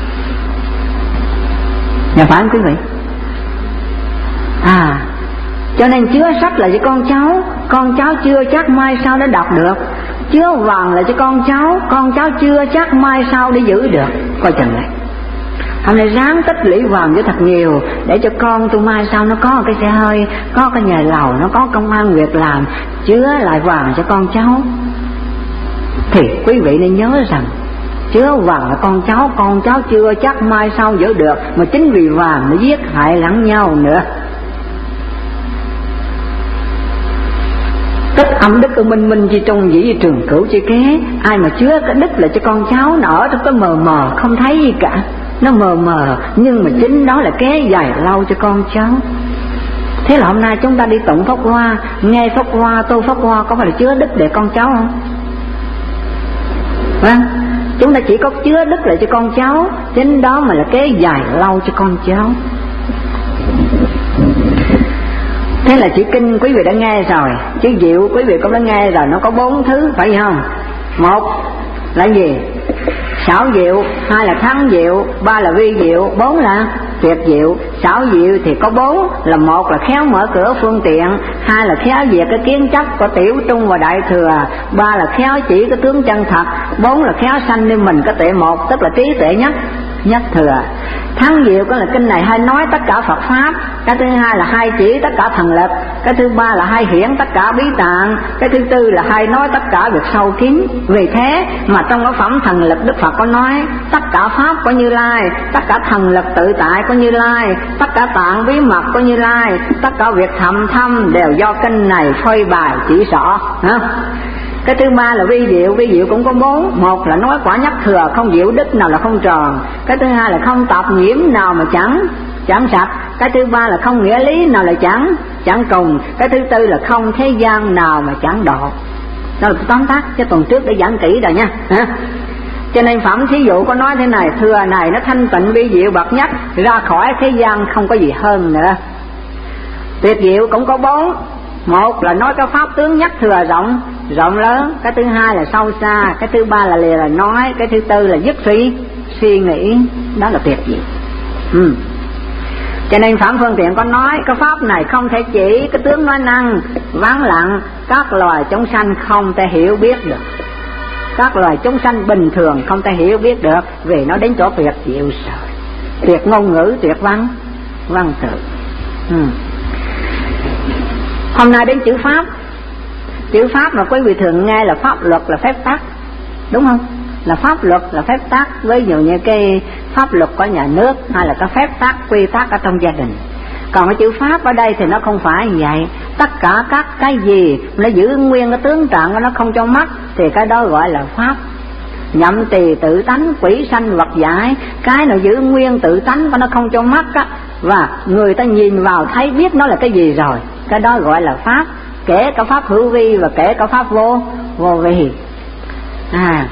Nhà phải không quý vị? À, cho nên chứa sách là cho con cháu, con cháu chưa chắc mai sau nó đọc được. Chứa vàng là cho con cháu, con cháu chưa chắc mai sau để giữ được. Coi chừng này, hôm nay ráng tích lũy vàng cho thật nhiều để cho con tôi mai sau nó có cái xe hơi, có cái nhà lầu, nó có công ăn việc làm, chứa lại vàng cho con cháu. Thì quý vị nên nhớ rằng chứa vàng là con cháu, con cháu chưa chắc mai sau giữ được, mà chính vì vàng nó giết hại lẫn nhau nữa. Tích âm đức ở minh minh chi trung dĩ trường cửu chi kế. Ai mà chứa cái đức là cho con cháu, nó ở trong cái mờ mờ không thấy gì cả, nó mờ mờ nhưng mà chính đó là kế dài lâu cho con cháu. Thế là hôm nay chúng ta đi tụng pháp hoa, nghe pháp hoa, tu pháp hoa, có phải là chứa đức để con cháu không? Vâng, chúng ta chỉ có chứa đức lại cho con cháu, chính đó mà là kế dài lâu cho con cháu. Thế là chữ kinh quý vị đã nghe rồi, chữ diệu quý vị cũng đã nghe rồi. Nó có bốn thứ phải không? Một là gì? Xảo diệu, hai là thắng diệu, ba là vi diệu, bốn là tuyệt diệu. Xảo diệu thì có bốn là: một là khéo mở cửa phương tiện, hai là khéo diệt cái kiến chấp của tiểu trung và đại thừa, ba là khéo chỉ cái tướng chân thật, bốn là khéo sanh nên mình cái tuệ một, tức là trí tuệ nhất nhất thừa. Thắng diệu có là kinh này hay nói tất cả Phật pháp. Cái thứ hai là hai chỉ tất cả thần lực. Cái thứ ba là hai hiển tất cả bí tạng. Cái thứ tư là hai nói tất cả việc sâu kín. Vì thế mà trong cái phẩm thần lực Đức Phật có nói tất cả pháp của Như Lai, tất cả thần lực tự tại của Như Lai, tất cả tạng bí mật của Như Lai, tất cả việc thầm thâm đều do kinh này phơi bày chỉ rõ. Hả? Cái thứ ba là vi diệu, vi diệu cũng có bốn. Một là nói quả nhất thừa, không diệu đức nào là không tròn. Cái thứ hai là không tạp nhiễm nào mà chẳng chẳng sạch. Cái thứ ba là không nghĩa lý nào là chẳng chẳng cùng. Cái thứ tư là không thế gian nào mà chẳng độ. Đó là tóm tắt, cho tuần trước để giảng kỹ rồi nha. Hả? Cho nên phẩm thí dụ có nói thế này: thừa này nó thanh tịnh vi diệu bậc nhất, ra khỏi thế gian không có gì hơn nữa. Tuyệt diệu cũng có bốn. Một là nói cái pháp tướng nhất thừa rộng rộng lớn. Cái thứ hai là sâu xa. Cái thứ ba là lìa là nói. Cái thứ tư là dứt suy suy nghĩ. Đó là tuyệt diệu. ừ. Cho nên Phạm Phương Tiện có nói cái pháp này không thể chỉ cái tướng nói năng vắng lặng, các loài chúng sanh không thể hiểu biết được. Các loài chúng sanh bình thường không thể hiểu biết được, vì nó đến chỗ tuyệt diệu rồi. Tuyệt ngôn ngữ, tuyệt văn văn tự. ừ. Hôm nay đến chữ pháp. Chữ pháp mà quý vị thường nghe là pháp luật, là phép tắc, đúng không? Là pháp luật, là phép tắc. Ví dụ như cái pháp luật của nhà nước, hay là cái phép tắc, quy tắc ở trong gia đình. Còn cái chữ pháp ở đây thì nó không phải như vậy. Tất cả các cái gì nó giữ nguyên cái tướng trạng của nó không cho mất thì cái đó gọi là pháp. Nhậm tỳ tự tánh, quỷ sanh vật giải, cái nào giữ nguyên tự tánh của nó không cho mất á, và người ta nhìn vào thấy biết nó là cái gì rồi, cái đó gọi là pháp. Kể cả pháp hữu vi và kể cả pháp vô vô vi. À,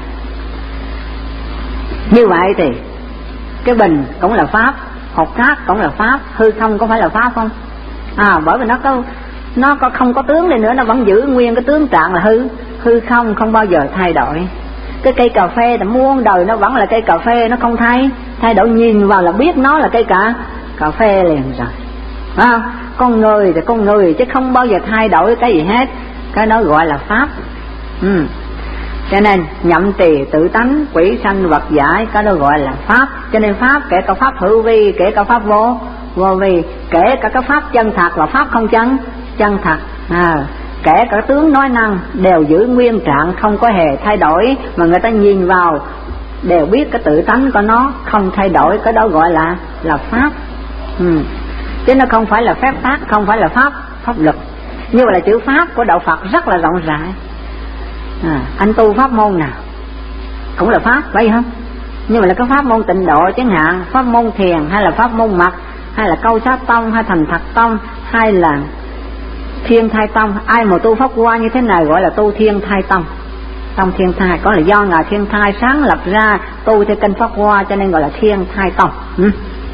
như vậy thì cái bình cũng là pháp, hột cát cũng là pháp, hư không có phải là pháp không? À, bởi vì nó có nó có không có tướng này nữa, nó vẫn giữ nguyên cái tướng trạng là hư hư không, không bao giờ thay đổi. Cái cây cà phê là muôn đời nó vẫn là cây cà phê, nó không thay thay đổi, nhìn vào là biết nó là cây cà cà phê liền rồi, phải không? Con người thì con người chứ không bao giờ thay đổi cái gì hết, cái đó gọi là pháp. Ừ. Cho nên nhậm trì tự tánh, quỷ sanh vật giải, cái đó gọi là pháp. Cho nên pháp kể cả pháp hữu vi, kể cả pháp vô vô vi, kể cả cái pháp chân thật và pháp không chân chân thật, à, kể cả tướng nói năng đều giữ nguyên trạng, không có hề thay đổi, mà người ta nhìn vào đều biết cái tự tánh của nó không thay đổi, cái đó gọi là là pháp. Ừ. Chứ nó không phải là phép tắc, không phải là pháp pháp luật. Như vậy là chữ pháp của đạo Phật rất là rộng rãi. À, anh tu pháp môn nào cũng là pháp, vậy không? Nhưng mà là cái pháp môn tịnh độ chẳng hạn, pháp môn thiền, hay là pháp môn mật, hay là câu sát tông, hay thành thật tông, hay là thiên thai tông. Ai mà tu pháp hoa như thế này gọi là tu thiên thai tông. Tông thiên thai có là do ngài thiên thai sáng lập ra, tu theo kinh pháp hoa cho nên gọi là thiên thai tông. Ừ.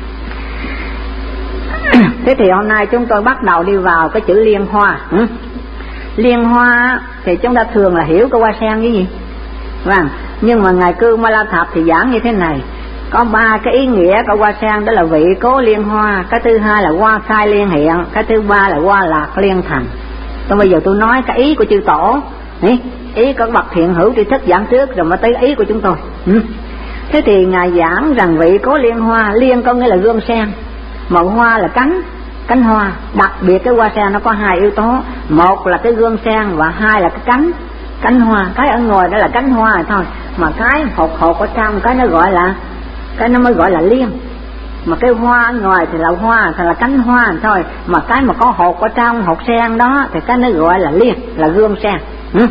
Thế thì hôm nay chúng tôi bắt đầu đi vào cái chữ liên hoa. Ừ. Liên hoa thì chúng ta thường là hiểu cái hoa sen cái gì, vâng. Nhưng mà ngài Cư Ma La Thập thì giảng như thế này, có ba cái ý nghĩa của hoa sen, đó là vị cố liên hoa, cái thứ hai là hoa khai liên hiện, cái thứ ba là hoa lạc liên thành. Còn bây giờ tôi nói cái ý của chư tổ, ý, ý của bậc thiện hữu tri thức giảng trước rồi mới tới ý của chúng tôi. Ừ. Thế thì ngài giảng rằng vị cố liên hoa, liên có nghĩa là gương sen, mà hoa là cánh cánh hoa. Đặc biệt cái hoa sen nó có hai yếu tố, một là cái gương sen và hai là cái cánh cánh hoa. Cái ở ngoài đó là cánh hoa thôi, mà cái hột hột ở trong cái nó gọi là cái nó mới gọi là liên. Mà cái hoa ở ngoài thì là hoa, thì là cánh hoa thôi, mà cái mà có hột ở trong, hột sen đó thì cái nó gọi là liên, là gương sen. Ừ.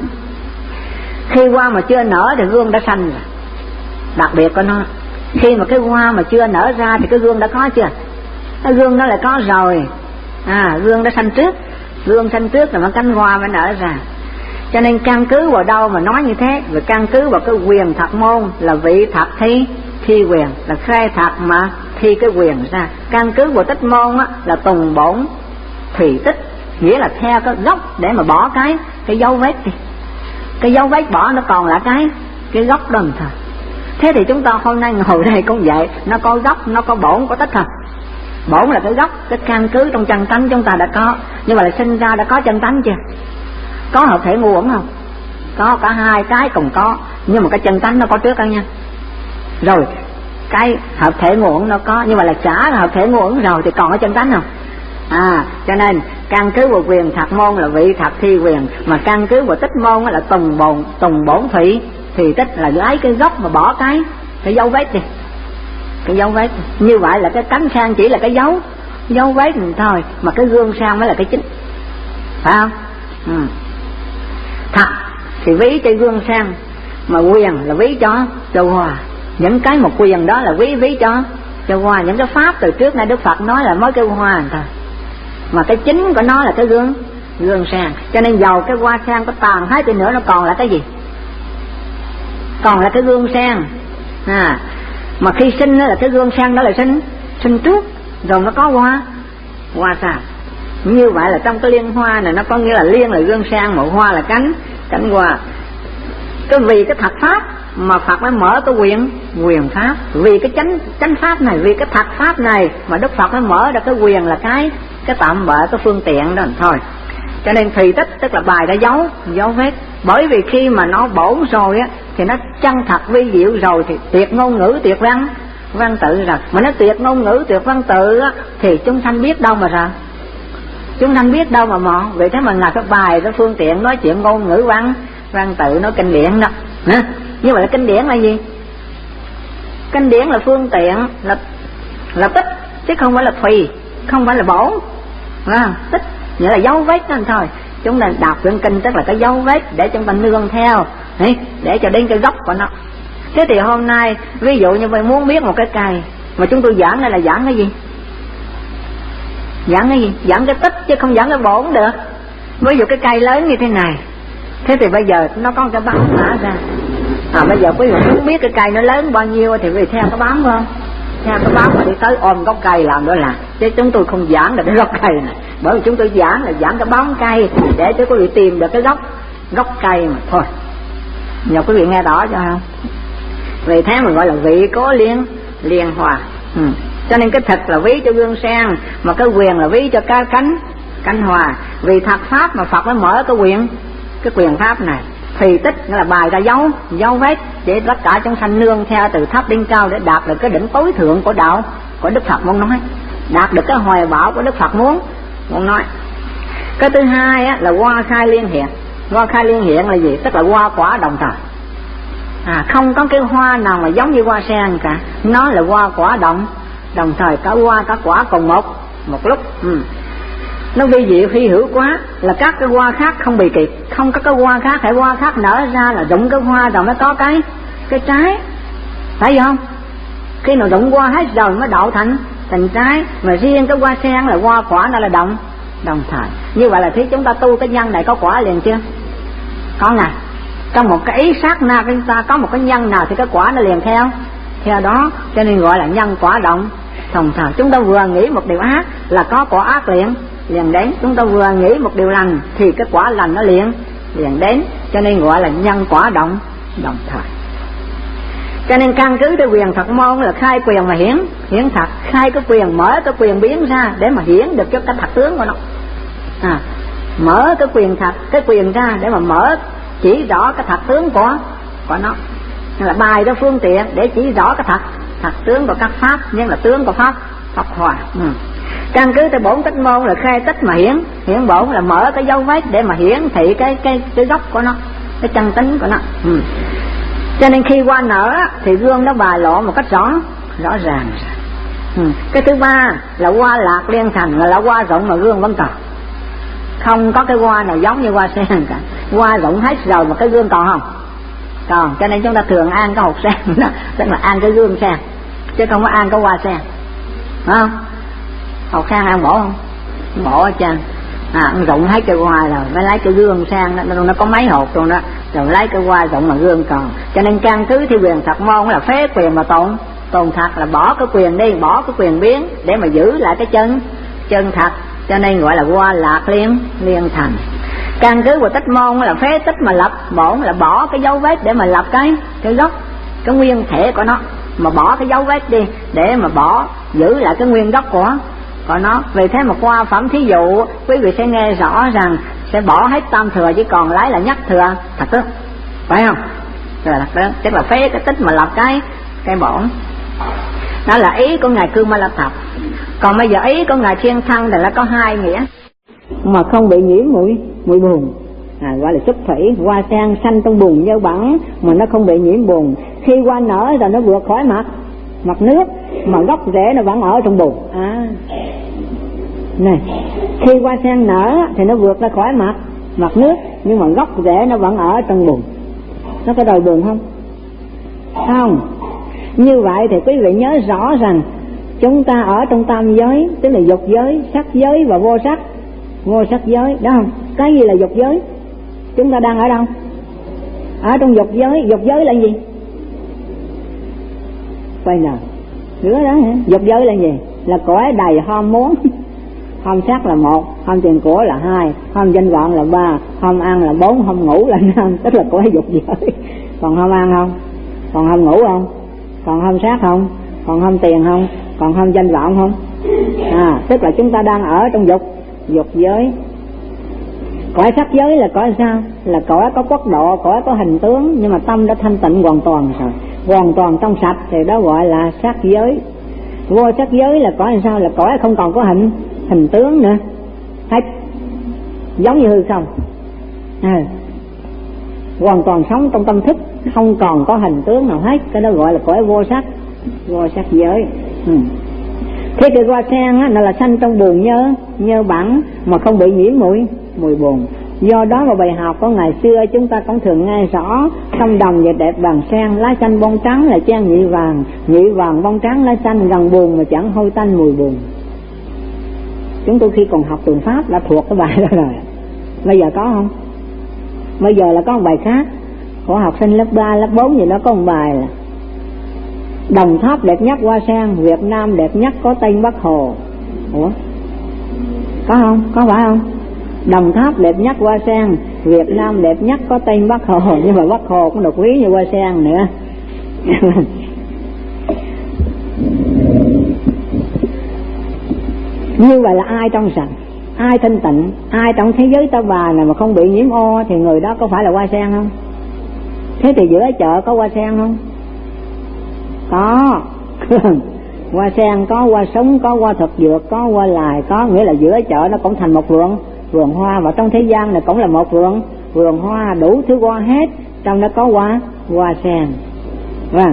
Khi hoa mà chưa nở thì gương đã xanh rồi, đặc biệt của nó. Khi mà cái hoa mà chưa nở ra thì cái gương đã có chưa? Cái gương nó là có rồi, à, gương đã xanh trước, gương xanh trước rồi mà cánh hoa mới nở ra. Cho nên căn cứ vào đâu mà nói như thế? Và căn cứ vào cái quyền thật môn là vị thật thi thi quyền, là khai thật mà thi cái quyền ra. Căn cứ vào tích môn á, là tùng bổn thủy tích, nghĩa là theo cái gốc để mà bỏ cái cái dấu vết đi. Cái dấu vết bỏ nó còn là cái cái gốc đó thôi. Thế thì chúng ta hôm nay ngồi đây cũng vậy, nó có gốc, nó có bổn, có tích không? Bổn là cái gốc, cái căn cứ trong chân tánh chúng ta đã có, nhưng mà là sinh ra đã có chân tánh chưa? Có hợp thể ngu uẩn không? Có, cả hai cái cùng có, nhưng mà cái chân tánh nó có trước đó nha. Rồi cái hợp thể ngu uẩn nó có, nhưng mà là trả hợp thể ngu uẩn rồi thì còn có chân tánh không? À, cho nên căn cứ vào quyền thật môn là vị thật thi quyền, mà căn cứ vào tích môn là tùng bổn tùng bổn thủy thì tích, là lấy cái gốc mà bỏ cái cái dấu vết đi, cái dấu vết. Như vậy là cái cánh sang chỉ là cái dấu dấu vết thôi, mà cái gương sang mới là cái chính, phải không? Ừ. Thật thì ví cho gương sang, mà quyền là ví cho cho hòa. Những cái một quyền đó là ví ví cho cho hòa. Những cái pháp từ trước nay Đức Phật nói là mới cái hoa thôi, mà cái chính của nó là cái gương gương sang. Cho nên dầu cái hoa sang có tàn hết đi nữa, nó còn là cái gì? Còn là cái gương sang. À, mà khi sinh nó là cái gương sang đó là sinh sinh trước, rồi nó có hoa hoa sang. Như vậy là trong cái liên hoa này nó có nghĩa là liên là gương sang, mà hoa là cánh cánh hoa. Cái vì cái thật pháp mà Phật mới mở cái quyền quyền pháp, vì cái chánh chánh pháp này, vì cái thật pháp này mà Đức Phật mới mở ra cái quyền là cái cái tạm bợ, cái phương tiện đó thôi. Cho nên thùy tích tức là bài đã dấu dấu vết. Bởi vì khi mà nó bổn rồi á thì nó chân thật vi diệu rồi thì tuyệt ngôn ngữ tuyệt văn văn tự rồi. Mà nó tuyệt ngôn ngữ tuyệt văn tự á thì chúng sanh biết đâu mà ra, chúng sanh biết đâu mà mò. Vậy thế mà là cái bài cái phương tiện nói chuyện ngôn ngữ văn văn tự, nó kinh điển đó. Hả? Như vậy là kinh điển là gì? Kinh điển là phương tiện, là là tích, chứ không phải là thùy, không phải là bổn. À, tích nghĩa là dấu vết đó thôi. Chúng ta đọc quyển kinh tức là cái dấu vết để chúng ta nương theo, để cho đến cái gốc của nó. Thế thì hôm nay ví dụ như vậy, muốn biết một cái cây mà chúng tôi giảng đây là giảng cái gì? Giảng cái gì? Giảng cái tích chứ không giảng cái bổn được. Ví dụ cái cây lớn như thế này, thế thì bây giờ nó có cái bám thả ra. À, bây giờ quý vị muốn biết cái cây nó lớn bao nhiêu thì vì theo cái bám không? Theo cái bám mà đi tới ôm gốc cây làm đó là. Chứ chúng tôi không giảng được cái gốc cây này. Bởi vì chúng tôi giảng là giảng cái bóng cây để cho quý vị tìm được cái gốc gốc cây mà thôi. Nhờ quý vị nghe rõ cho không? Vì thế mà gọi là vị cố liên liên hòa. Ừ. Cho nên cái thực là ví cho gương sen, mà cái quyền là ví cho cái cánh cánh hoa. Vì thật pháp mà Phật mới mở cái quyền cái quyền pháp này. Thì tích là bài ra dấu dấu vết để tất cả chúng sanh nương theo từ thấp đến cao để đạt được cái đỉnh tối thượng của đạo của Đức Phật muốn nói, đạt được cái hoài bão của Đức Phật muốn muốn nói. Cái thứ hai á, là hoa khai liên hiện. Hoa khai liên hiện là gì? Tức là hoa quả đồng thời. À, không có cái hoa nào mà giống như hoa sen cả, nó là hoa quả đồng đồng thời, cả hoa cả quả cùng một một lúc. Ừ. Nó vi diệu hy hữu quá, là các cái hoa khác không bị kịp, không có cái hoa khác, phải hoa khác nở ra là rụng cái hoa rồi mới có cái cái trái, phải không? Khi nào rụng hoa hết rồi mới đậu thành thành trái, mà riêng cái hoa sen là hoa quả nó là đồng đồng thời. Như vậy là thấy chúng ta tu cái nhân này có quả liền chưa? Có này, trong một cái ý sát na chúng ta có một cái nhân nào thì cái quả nó liền theo theo đó, cho nên gọi là nhân quả động đồng thời. Chúng ta vừa nghĩ một điều ác là có quả ác liền liền đến, chúng ta vừa nghĩ một điều lành thì cái quả lành nó liền liền đến, cho nên gọi là nhân quả động đồng thời. Cho nên căn cứ cái quyền Phật môn là khai quyền mà hiển hiển thật, khai cái quyền mở cái quyền biến ra để mà hiển được cho cái thật tướng của nó. À, mở cái quyền thật cái quyền ra để mà mở chỉ rõ cái thật tướng của của nó, là bài ra phương tiện để chỉ rõ cái thật thật tướng của các pháp, nhưng là tướng của pháp Phật hòa. Ừ. Căn cứ từ bổn tích môn là khai tích mà hiển hiển bổn là mở cái dấu vết để mà hiển thị cái cái cái gốc của nó, cái chân tính của nó. Ừ. Cho nên khi qua nở thì gương nó bài lộ một cách rõ rõ ràng. Ừ. Cái thứ ba là hoa lạc liên thành, là hoa rộng mà gương vẫn còn, không có cái hoa nào giống như hoa sen cả. Hoa rộng hết rồi mà cái gương còn không còn, cho nên chúng ta thường ăn cái hột sen đó, tức là ăn cái gương sen chứ không có ăn cái hoa sen, phải không? Hột sen ăn bổ không? Bổ hết trơn. À, ăn rụng hết cái hoa rồi mới lấy cái gương sen đó, nó có mấy hột luôn đó, rồi lấy cái hoa rụng mà gương còn. Cho nên căn cứ theo quyền Phật môn là phế quyền mà tồn tồn thật, là bỏ cái quyền đi, bỏ cái quyền biến để mà giữ lại cái chân chân thật, cho nên gọi là hoa lạc liên liên thành. Căn cứ của tích môn là phế tích mà lập bổn, là bỏ cái dấu vết để mà lập cái cái gốc, cái nguyên thể của nó, mà bỏ cái dấu vết đi để mà bỏ giữ lại cái nguyên gốc của của nó. Vì thế mà qua phẩm thí dụ quý vị sẽ nghe rõ rằng sẽ bỏ hết tam thừa chỉ còn lấy là nhất thừa thật tướng, phải không? Rồi là đó, tức là phế cái tích mà lập cái cái bổn. Đó là ý của ngài Cư Ma La Thập. Còn bây giờ ý của ngài Thiên Thân thì là có hai nghĩa, mà không bị nhiễm mùi mùi buồn, à, gọi là xuất thủy. Hoa sen xanh trong bùn dơ bẩn mà nó không bị nhiễm buồn. Khi hoa nở rồi nó vượt khỏi mặt mặt nước, mà gốc rễ nó vẫn ở trong bùn. À, này, khi hoa sen nở thì nó vượt ra khỏi mặt mặt nước, nhưng mà gốc rễ nó vẫn ở trong bùn. Nó có đòi buồn không? Không. Như vậy thì quý vị nhớ rõ rằng chúng ta ở trong tam giới, tức là dục giới, sắc giới và vô sắc vô sắc giới, đó không? Cái gì là dục giới? Chúng ta đang ở đâu? Ở trong dục giới. Dục giới là gì? Quay nào nữa đó hả? Dục giới là gì? Là cõi đầy ham muốn. Ham sắc là một, ham tiền của là hai, ham danh vọng là ba, ham ăn là bốn, ham ngủ là năm, tức là cõi dục giới. Còn ham ăn không? Còn ham ngủ không? Còn ham sắc không? Còn ham tiền không? Còn ham danh vọng không? À, tức là chúng ta đang ở trong dục dục giới. Cõi sắc giới là cõi sao? Là cõi có quốc độ, cõi có hình tướng, nhưng mà tâm đã thanh tịnh hoàn toàn rồi, hoàn toàn trong sạch thì đó gọi là sắc giới. Vô sắc giới là cõi sao? Là cõi không còn có hình hình tướng nữa, hết giống như hư không, à, hoàn toàn sống trong tâm thức, không còn có hình tướng nào hết, cái đó gọi là cõi vô sắc vô sắc giới. Ừ. Thế cái hoa sen á, nó là xanh trong bùn nhơ nhơ bẩn mà không bị nhiễm mùi mùi buồn. Do đó mà bài học của ngày xưa chúng ta cũng thường nghe rõ: không đồng và đẹp vàng sen, lá xanh bông trắng là trang nhị vàng, nhị vàng bông trắng lá xanh, gần buồn mà chẳng hôi tanh mùi buồn. Chúng tôi khi còn học tường pháp đã thuộc cái bài đó rồi. Bây giờ có không? Bây giờ là có một bài khác của học sinh lớp ba, lớp bốn gì đó, có một bài là Đồng Tháp đẹp nhất hoa sen, Việt Nam đẹp nhất có tên Bắc Hồ. Ủa? Có không? Có phải không? Đồng Tháp đẹp nhất hoa sen, Việt Nam đẹp nhất có tên Bắc Hồ. Nhưng mà Bắc Hồ cũng được quý như hoa sen nữa. Như vậy là ai trong sạch, ai thanh tịnh, ai trong thế giới ta bà này mà không bị nhiễm ô thì người đó có phải là hoa sen không? Thế thì giữa chợ có hoa sen không? Có. Hoa sen có, hoa sống có, hoa thực dược có, hoa lài có, nghĩa là giữa chợ nó cũng thành một vườn vườn hoa, và trong thế gian này cũng là một vườn vườn hoa, đủ thứ hoa hết, trong đó có hoa hoa sen. Vâng.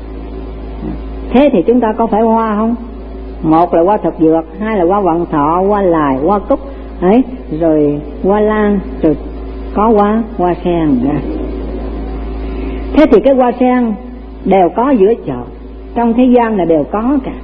Thế thì chúng ta có phải hoa không? Một là hoa thực dược, hai là hoa vạn thọ, hoa lài, hoa cúc ấy, rồi hoa lan, rồi có hoa hoa sen. Thế thì cái hoa sen đều có giữa chợ, trong thế gian là đều có cả.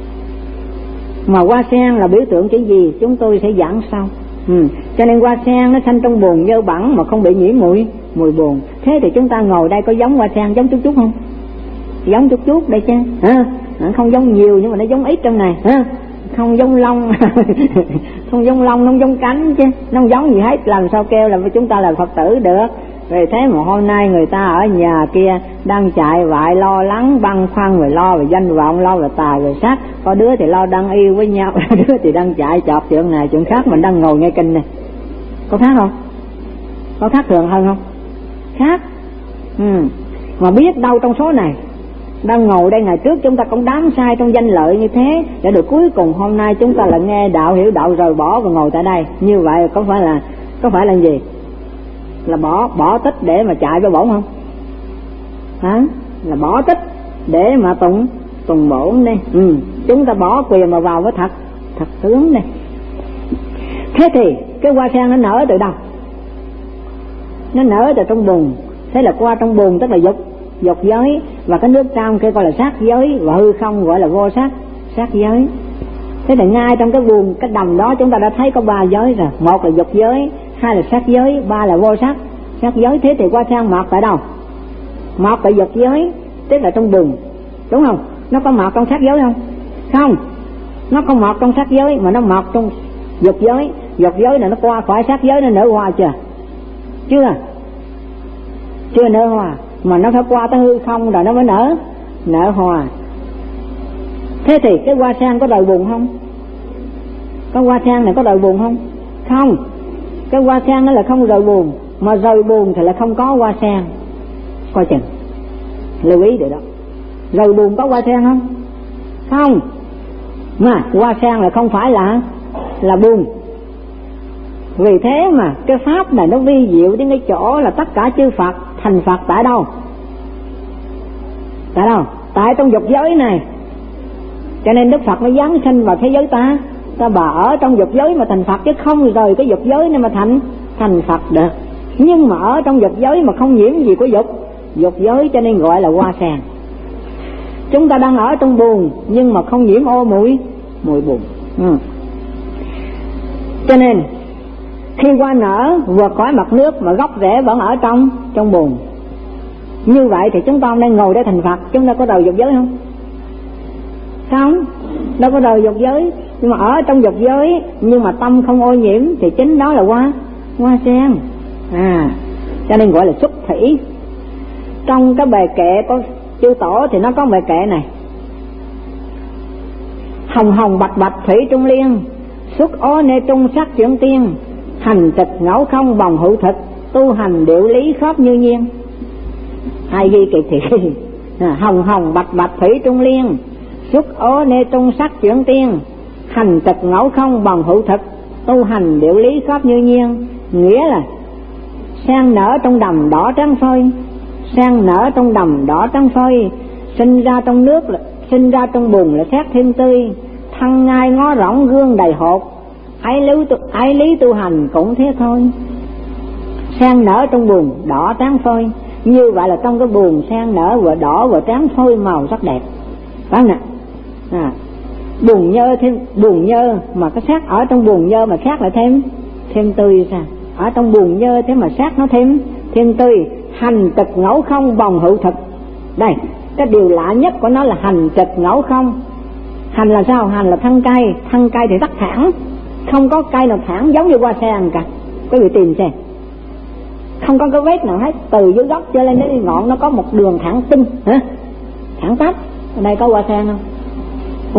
Mà hoa sen là biểu tượng cái gì chúng tôi sẽ giảng sau. Ừ. Cho nên hoa sen nó sanh trong bùn nhơ bẩn mà không bị nhiễm mùi mùi bùn. Thế thì chúng ta ngồi đây có giống hoa sen giống chút chút không? Giống chút chút đây chứ, à, không giống nhiều nhưng mà nó giống ít trong này, à, không giống lông không giống lông, không giống cánh chứ, nó không giống gì hết, làm sao kêu là chúng ta là Phật tử được. Vì thế mà hôm nay người ta ở nhà kia đang chạy vại lo lắng băn khoăn về lo về danh vọng, lo về tài về sắc, có đứa thì lo đang yêu với nhau, đứa thì đang chạy chọt chuyện này chuyện khác, mình đang ngồi nghe kinh này. Có khác không? Có khác thường hơn không? Khác. Ừ. Mà biết đâu trong số này đang ngồi đây ngày trước chúng ta cũng đám sai trong danh lợi như thế, để được cuối cùng hôm nay chúng ta lại nghe đạo, hiểu đạo rồi bỏ và ngồi tại đây. Như vậy có phải là có phải là gì? Là bỏ bỏ tích để mà chạy với bổn không? Hả? Là bỏ tích để mà tùng tùng bổn đây. Ừ. Chúng ta bỏ quyền mà vào với thật thật tướng đây. Thế thì cái hoa sen nó nở từ đâu? Nó nở từ trong bùn. Thế là qua trong bùn tức là dục dục giới, và cái nước trong kia gọi là sát giới, và hư không gọi là vô sắc sát giới. Thế thì ngay trong cái buồn cái đầm đó chúng ta đã thấy có ba giới rồi, một là dục giới, hai là sát giới, ba là vô sắc sát giới. Thế thì hoa sen mọc tại đâu? Mọc tại dục giới, tức là trong bùn, đúng không? Nó có mọc trong sát giới không? Không, nó không mọc trong sát giới mà nó mọc trong dục giới. Dục giới là nó qua khỏi sát giới nó nở hoa chưa? Chưa, chưa nở hoa, mà nó phải qua tới hư không rồi nó mới nở nở hoa. Thế thì cái hoa sen có đời buồn không? Cái hoa sen này có đời buồn không? Không. Cái hoa sen nó là không rời buồn, mà rời buồn thì là không có hoa sen. Coi chừng, lưu ý được đó. Rời buồn có hoa sen không? Không. Mà hoa sen là không phải là là buồn. Vì thế mà cái pháp này nó vi diệu đến cái chỗ là tất cả chư Phật thành Phật tại đâu? Tại đâu? Tại trong dục giới này. Cho nên Đức Phật mới giáng sinh vào thế giới ta, ta bà ở trong dục giới mà thành Phật, chứ không rời cái dục giới nên mà thành thành Phật được. Nhưng mà ở trong dục giới mà không nhiễm gì của dục dục giới, cho nên gọi là hoa sen. Chúng ta đang ở trong buồn nhưng mà không nhiễm ô mùi mùi buồn. Ừ. Cho nên khi hoa nở vượt khỏi mặt nước mà gốc rễ vẫn ở trong trong buồn. Như vậy thì chúng ta đang ngồi để thành Phật, chúng ta có đầu dục giới không? Không, đâu có đầu dục giới. Nhưng mà ở trong dục giới nhưng mà tâm không ô nhiễm thì chính đó là hoa hoa sen. À, cho nên gọi là xuất thủy. Trong cái bài kệ có chư tổ thì nó có bài kệ này: hồng hồng bạch bạch thủy trung liên, xuất ố nê trung sắc chuyển tiên, hành tịch ngẫu không vòng hữu thực, tu hành điệu lý khớp như nhiên. Ai ghi kỳ thì à, hồng hồng bạch bạch thủy trung liên, xuất ố nê trung sắc chuyển tiên, hành tịch ngẫu không vòng hữu thực, tu hành điệu lý khớp như nhiên. Nghĩa là sen nở trong đầm đỏ trắng phơi, sen nở trong đầm đỏ trắng phơi, sinh ra trong nước, sinh ra trong bùn là xét thêm tươi, thăng ngai ngó rỗng gương đầy hột, ái lý tu, ái lý tu hành cũng thế thôi. Sen nở trong bùn đỏ trắng phơi, như vậy là trong cái bùn sen nở vừa đỏ vừa trắng phơi màu rất đẹp, phải không nè? À, bùn nhơ thêm bùn nhơ mà cái xác ở trong bùn nhơ mà xác lại thêm thêm tươi ra, ở trong bùn nhơ thế mà xác nó thêm thêm tươi. Hành tịch ngẫu không vòng hữu thực. Đây, cái điều lạ nhất của nó là hành tịch ngẫu không. Hành là sao? Hành là thân cây, thân cây thì rất thẳng, không có cây nào thẳng giống như hoa sen cả. Quý vị tìm xem, không có cái vết nào hết, từ dưới gốc cho lên đến ngọn nó có một đường thẳng tinh, hả? Thẳng tắp. Ở đây có hoa sen không? Không có,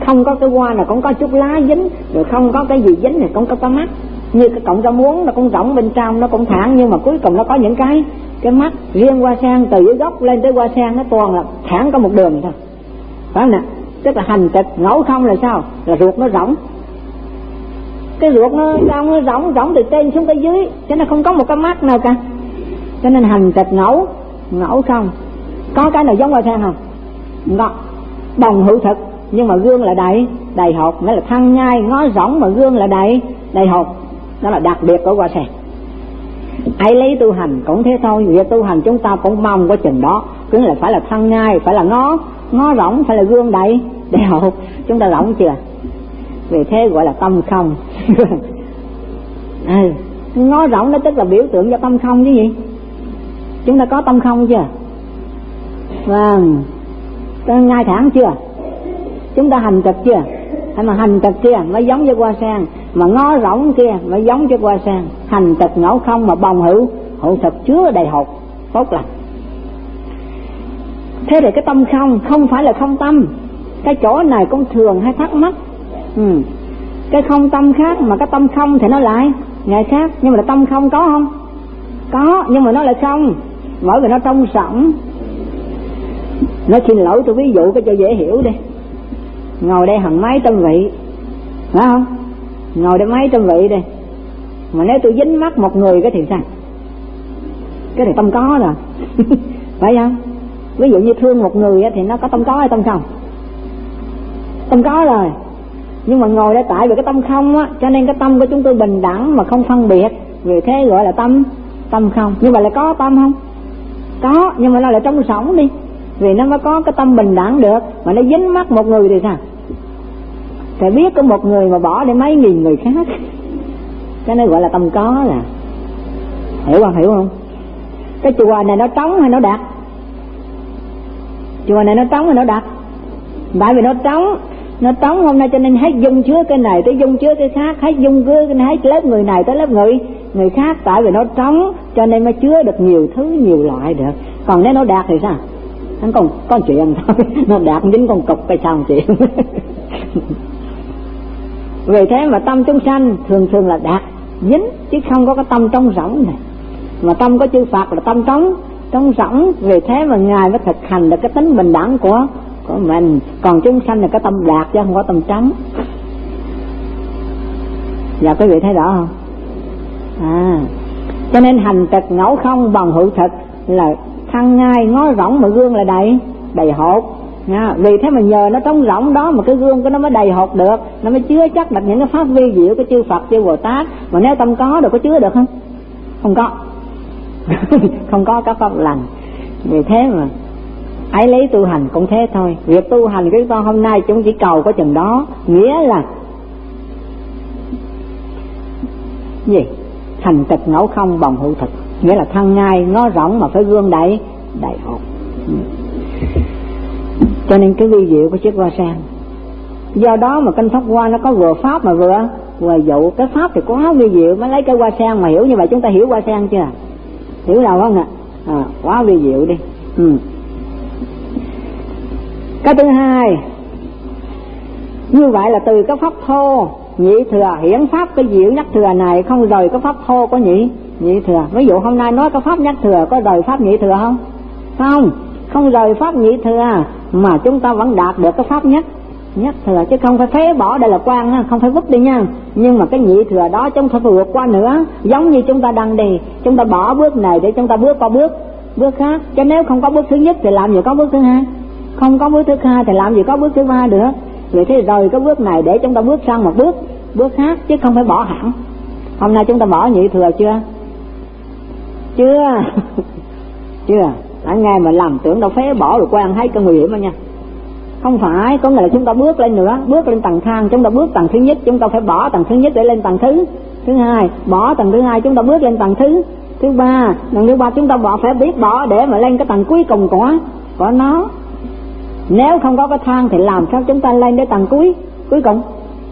không có cái hoa nào cũng có chút lá dính, rồi không có cái gì dính thì cũng có cái mắt. Như cái cọng rau muống nó cũng rỗng bên trong, nó cũng thẳng, nhưng mà cuối cùng nó có những cái cái mắt. Riêng hoa sen từ dưới gốc lên tới hoa sen nó toàn là thẳng có một đường thôi, phải không nè? Tức là hành tịch ngẫu không là sao? Là ruột nó rỗng, cái ruột nó trong nó rỗng rỗng từ trên xuống tới dưới, cho nên không có một cái mắt nào cả. Cho nên hành tịch ngẫu ngẫu không. Có cái nào giống hoa sen không? Không có. Bồng hữu thực, nhưng mà gương là đầy đầy hột, nghĩa là thân nhai ngó rỗng mà gương là đầy đầy hột. Đó là đặc biệt của hoa sen. Ấy lý tu hành cũng thế thôi. Việc tu hành chúng ta cũng mong có chừng đó, cứ là phải là thân nhai, phải là ngó ngó rỗng, phải là gương đầy đầy hột. Chúng ta rỗng chưa? Vì thế gọi là tâm không. À, ngó rỗng đó tức là biểu tượng cho tâm không chứ gì. Chúng ta có tâm không chưa? Vâng. Ta ngay thẳng chưa? Chúng ta hành trật chưa? Hay mà hành trật kia mới giống với hoa sen, mà ngó rỗng kia mới giống với hoa sen. Hành trật ngẫu không mà bồng hữu hữu thực, chứa đầy hột, tốt lành. Thế thì cái tâm không không phải là không tâm. Cái chỗ này cũng thường hay thắc mắc. Ừ. Cái không tâm khác mà cái tâm không thì nó lại ngày khác. Nhưng mà là tâm không có không? Có, nhưng mà nó lại không, bởi vì nó trong sẵn. Nó xin lỗi tôi ví dụ cái cho dễ hiểu đi. Ngồi đây hàng mấy trăm vị, phải không? Ngồi đây mấy trăm vị đi, mà nếu tôi dính mắt một người cái thì sao? Cái này tâm có rồi. Phải không? Ví dụ như thương một người thì nó có tâm có hay tâm không? Tâm có rồi. Nhưng mà ngồi đây tại vì cái tâm không á, cho nên cái tâm của chúng tôi bình đẳng mà không phân biệt, vì thế gọi là tâm tâm không. Nhưng mà lại có tâm không? Có, nhưng mà nó lại trong sổng đi, vì nó mới có cái tâm bình đẳng được. Mà nó dính mắt một người thì sao? Phải biết có một người mà bỏ để mấy nghìn người khác, cái nó gọi là tâm có. Là hiểu không? Hiểu không? Cái chùa này nó trống hay nó đặt? Chùa này nó trống hay nó đặt? Tại vì nó trống, nó trống hôm nay cho nên hết dung chứa cái này tới dung chứa cái khác, hết dung chứa cái này, hết lớp người này tới lớp người người khác. Tại vì nó trống cho nên mới chứa được nhiều thứ nhiều loại được. Còn nếu nó đạt thì sao? Nó còn có chuyện thôi. Nó đạt dính con cục cái xong chuyện. Vì thế mà tâm chúng sanh thường thường là đạt dính, chứ không có cái tâm trong rỗng này. Mà tâm có chư Phật là tâm trống trống rỗng. Vì thế mà Ngài mới thực hành được cái tính bình đẳng của của mình. Còn chúng sanh là cái tâm đạt chứ không có tâm trống. Dạ quý vị thấy rõ không? À, cho nên hành trật ngẫu không bằng hữu thực, là thân ngay ngó rỗng mà gương là đầy đầy hột nha. Vì thế mà nhờ nó trống rỗng đó mà cái gương của nó mới đầy hột được, nó mới chứa chắc được những cái pháp vi diệu của chư Phật chư Bồ Tát. Mà nếu tâm có được có chứa được không? Không có. Không có các pháp lành. Vì thế mà ấy lấy tu hành cũng thế thôi. Việc tu hành của chúng ta hôm nay chúng chỉ cầu có chừng đó, nghĩa là gì? Hành trật ngẫu không bằng hữu thực, nghĩa là thân ngay ngó rỗng mà phải gương đầy đầy hột. Cho nên cái vi diệu của chiếc hoa sen. Do đó mà kinh Pháp Hoa nó có vừa pháp mà vừa vừa dụ. Cái pháp thì quá vi diệu, mới lấy cái hoa sen mà hiểu như vậy. Chúng ta hiểu hoa sen chưa? Hiểu đâu không ạ? À, quá vi diệu đi. Ừ. Cái thứ hai, như vậy là từ cái pháp thô nhị thừa hiển pháp cái diệu nhất thừa này, không rời cái pháp thô có nhị nhị thừa. Ví dụ hôm nay nói cái pháp nhất thừa có rời pháp nhị thừa không? Không, không rời pháp nhị thừa mà chúng ta vẫn đạt được cái pháp nhất nhất thừa, chứ không phải phế bỏ. Đây là quan, không phải vứt đi nha. Nhưng mà cái nhị thừa đó chúng ta phải vượt qua nữa. Giống như chúng ta đang đi, chúng ta bỏ bước này để chúng ta bước qua bước bước khác. Chứ nếu không có bước thứ nhất thì làm gì có bước thứ hai, không có bước thứ hai thì làm gì có bước thứ ba được. Vì thế rồi cái bước này để chúng ta bước sang một bước bước khác, chứ không phải bỏ hẳn. Hôm nay chúng ta bỏ nhị thừa chưa? Chưa. Chưa. Ở ngay mà làm tưởng đâu phế bỏ rồi quan thấy cái nguy hiểm đó nha. Không phải, có nghĩa là chúng ta bước lên nữa, bước lên tầng thang. Chúng ta bước tầng thứ nhất, chúng ta phải bỏ tầng thứ nhất để lên tầng thứ thứ hai. Bỏ tầng thứ hai, chúng ta bước lên tầng thứ thứ ba. Tầng thứ ba chúng ta bỏ, phải biết bỏ để mà lên cái tầng cuối cùng của của nó. Nếu không có cái thang thì làm sao chúng ta lên đến tầng cuối cuối cùng?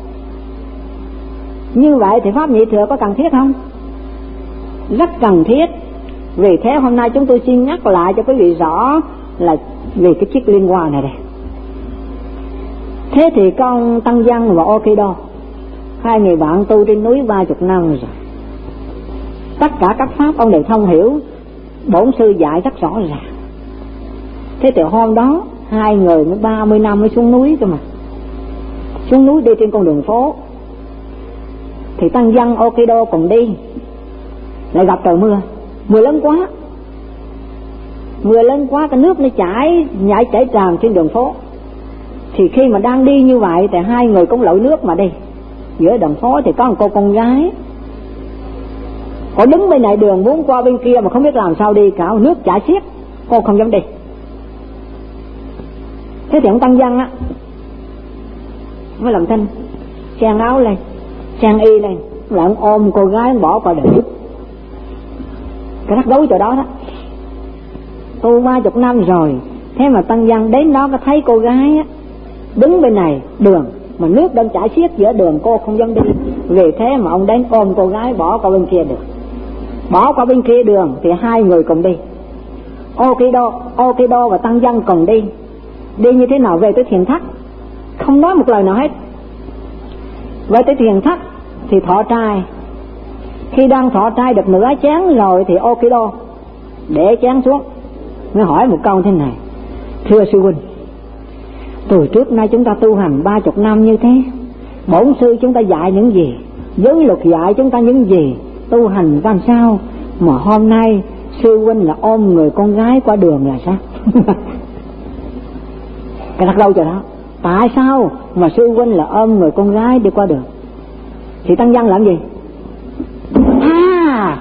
Như vậy thì pháp nhị thừa có cần thiết không? Rất cần thiết. Vì thế hôm nay chúng tôi xin nhắc lại cho quý vị rõ là vì cái chiếc liên hoa này đây. Thế thì con Tăng Văn và Okido, hai người bạn tu trên núi ba chục năm rồi, tất cả các pháp ông đều thông hiểu, bổn sư dạy rất rõ ràng. Thế từ hôm đó hai người mới ba mươi năm mới xuống núi cơ mà. Xuống núi đi trên con đường phố thì Tăng Văn Okido cùng đi, lại gặp trời mưa, mưa lớn quá, mưa lớn quá cái nước nó chảy nhảy chảy tràn trên đường phố. Thì khi mà đang đi như vậy thì hai người cũng lội nước mà đi. Giữa đường phố thì có một cô con gái, cô đứng bên này đường muốn qua bên kia mà không biết làm sao đi cả, nước chảy xiết, cô không dám đi. Thế thì ông Tăng Văn á mới làm thinh, xen áo lên, xen y lên, lại ông ôm cô gái ông bỏ qua đường. Cái rắc rối chỗ đó đó. Tu ba chục năm rồi, thế mà Tăng Văn đến đó có thấy cô gái á đứng bên này đường mà nước đang chảy xiết giữa đường, cô không dám đi. Vì thế mà ông đến ôm cô gái bỏ qua bên kia đường. Bỏ qua bên kia đường thì hai người cùng đi. Okido, Okido và Tăng Văn cùng đi. Đi như thế nào? Về tới Thiền Thất, không nói một lời nào hết. Về tới Thiền Thất thì thọ trai. Khi đang thọ trai được nửa chén rồi thì Okido để chén xuống, mới hỏi một câu thế này: thưa sư huynh, từ trước nay chúng ta tu hành ba chục năm như thế, bổn sư chúng ta dạy những gì, giới luật dạy chúng ta những gì, tu hành làm sao mà hôm nay sư huynh là ôm người con gái qua đường là sao? Cái đặt đâu cho đó, tại sao mà sư huynh là ôm người con gái đi qua đường? Thì Tăng Văn làm gì? À,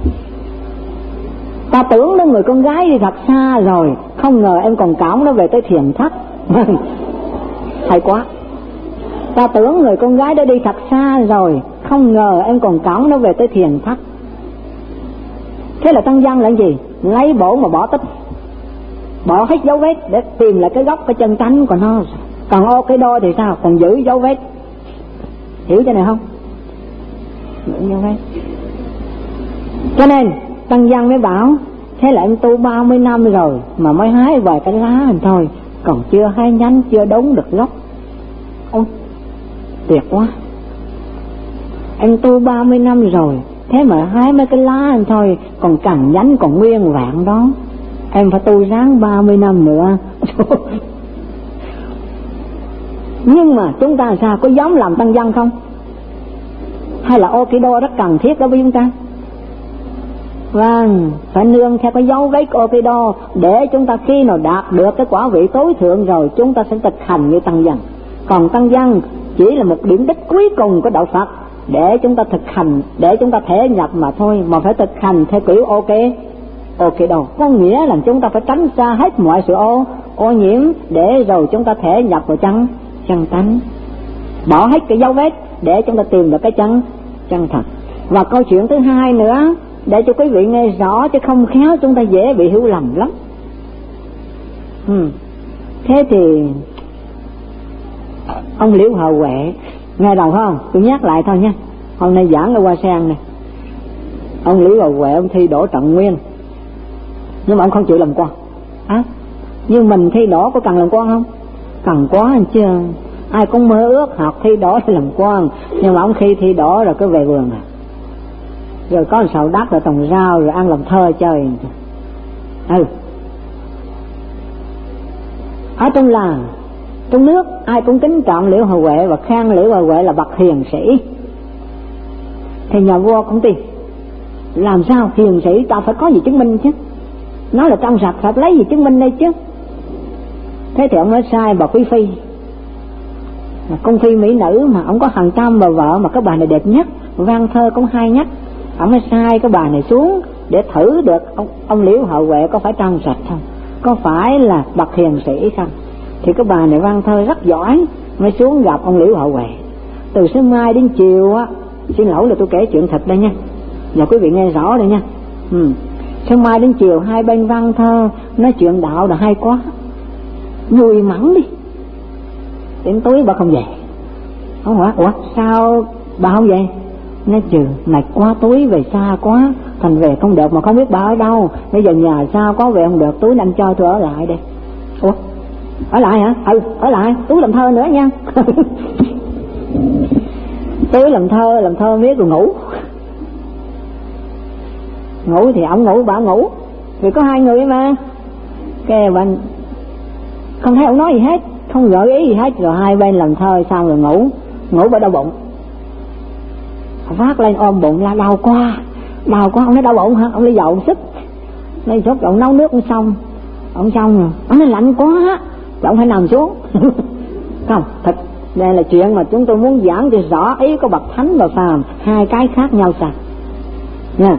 ta tưởng đến người con gái đi thật xa rồi, không ngờ em còn cõng nó về tới Thiền Thất. Hay quá. Ta tưởng người con gái đã đi thật xa rồi, không ngờ em còn cõng nó về tới Thiền Thất. Thế là Tăng Văn là gì? Lấy bổ mà bỏ tích, bỏ hết dấu vết để tìm lại cái gốc, cái chân tánh của nó. Còn Okido thì sao? Còn giữ dấu vết. Hiểu cho này không? Giữ dấu vết. Cho nên Tăng Văn mới bảo, thế là em tu ba mươi năm rồi mà mới hái vài cái lá hình thôi, còn chưa hái nhánh, chưa đốn được gốc. Ôi, tuyệt quá. Em tu ba mươi năm rồi, thế mà hái mấy cái lá hình thôi, còn cành nhánh còn nguyên vẹn đó. Em phải tu ráng ba mươi năm nữa. Nhưng mà chúng ta sao, có giống làm Tăng Văn không? Hay là Okido rất cần thiết đối với chúng ta? Vâng, phải nương theo cái dấu vết của Okido để chúng ta khi nào đạt được cái quả vị tối thượng rồi chúng ta sẽ thực hành như Tăng Văn. Còn Tăng Văn chỉ là một điểm đích cuối cùng của đạo Phật để chúng ta thực hành, để chúng ta thể nhập mà thôi, mà phải thực hành theo kiểu ok, Okido. Có nghĩa là chúng ta phải tránh xa hết mọi sự ô, ô nhiễm để rồi chúng ta thể nhập vào chân, chân tánh. Bỏ hết cái dấu vết để chúng ta tìm được cái chân, chân thật. Và câu chuyện thứ hai nữa, để cho quý vị nghe rõ, chứ không khéo chúng ta dễ bị hiểu lầm lắm. Ừ. Thế thì ông Liễu Hậu Huệ, nghe đầu không? Tôi nhắc lại thôi nha. Hôm nay giảng ở Hoa Sen này, ông Liễu Hậu Huệ ông thi đỗ trạng nguyên, nhưng mà ông không chịu làm quan. À, nhưng mình thi đỗ có cần làm quan không? Cần quá anh chứ. Ai cũng mơ ước học thi đỗ để làm quan, nhưng mà ông khi thi đỗ rồi cứ về vườn à, rồi có một sào đất rồi trồng rau rồi ăn làm thơ chơi. Ừ. Ở trong làng, trong nước ai cũng kính trọng Liễu Hậu Huệ và khen Liễu Hậu Huệ là bậc hiền sĩ. Thì nhà vua cũng tìm làm sao hiền sĩ ta phải có gì chứng minh chứ, nó là trong sạch phải lấy gì chứng minh đây chứ. Thế thì ông nói sai bà Quý Phi, cung phi mỹ nữ mà ông có hàng trăm bà vợ mà cái bà này đẹp nhất, văn thơ cũng hay nhất. Ông mới sai cái bà này xuống để thử được ông, ông Liễu Hậu Huệ có phải trong sạch không, có phải là bậc hiền sĩ không. Thì cái bà này văn thơ rất giỏi, mới xuống gặp ông Liễu Hậu Huệ. Từ sớm mai đến chiều á, xin lỗi là tôi kể chuyện thật đây nha, và quý vị nghe rõ đây nha. Ừ. Sớm mai đến chiều hai bên văn thơ nói chuyện đạo là hay quá, vui mắng đi. Đến tối bà không về. Ông hỏi ủa sao bà không về? Nói trừ mệt quá, tối về xa quá, thành về không được, mà không biết bà ở đâu. Bây giờ nhà sao có về không được, tối anh cho tôi ở lại đây. Ủa Ở lại hả? Ừ, ở lại, Tú làm thơ nữa nha. Tú làm thơ, làm thơ miết rồi ngủ. Ngủ thì ông ngủ, bà ngủ. Vì có hai người mà. Cái bên không thấy ông nói gì hết, không gợi ý gì hết, rồi hai bên làm thơ xong rồi ngủ. Ngủ bởi đau bụng. Phát lên ôm bụng la đau quá, đau quá. Ông nói đau bụng hả? Ông lấy dầu ông sức, lấy sốt ông nấu nước ông xong, ông xong rồi ông nói lạnh quá, rồi ông phải nằm xuống. Không, thật đây là chuyện mà chúng tôi muốn giảng cho rõ ý của bậc thánh và phàm, hai cái khác nhau sao nha.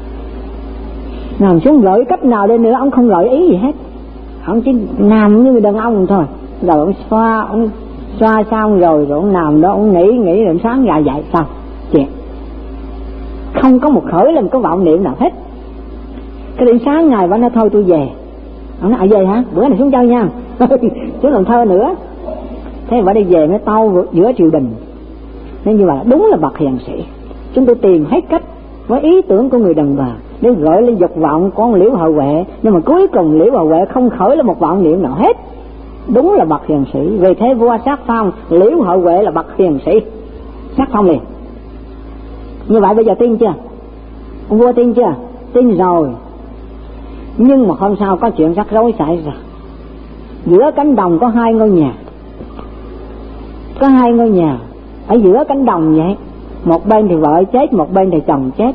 Nằm xuống gợi cách nào đây nữa, ông không gợi ý gì hết, ông chỉ nằm như người đàn ông thôi. Rồi ông xoa, ông xoa xong rồi rồi ông nằm đó, ông nghĩ nghĩ rồi sáng ra dậy xong chuyện, không có một khởi lên có vọng niệm nào hết. Cái đến sáng ngày bà nói thôi tôi về. Ông nói à về hả? Bữa này xuống chơi nha. Xuống làm thơ nữa. Thế bà đi về mới tâu giữa triều đình. Nên như vậy đúng là bậc hiền sĩ. Chúng tôi tìm hết cách với ý tưởng của người đàn bà để gợi lên dục vọng của Liễu Hậu Huệ, nhưng mà cuối cùng Liễu Hậu Huệ không khởi lên một vọng niệm nào hết. Đúng là bậc hiền sĩ. Vì thế vua sắc phong Liễu Hậu Huệ là bậc hiền sĩ, sắc phong liền. Như vậy bây giờ tin chưa? Ông vua tin chưa? Tin rồi. Nhưng mà hôm sau có chuyện rắc rối xảy ra. Giữa cánh đồng có hai ngôi nhà. Có hai ngôi nhà ở giữa cánh đồng vậy. Một bên thì vợ chết, một bên thì chồng chết.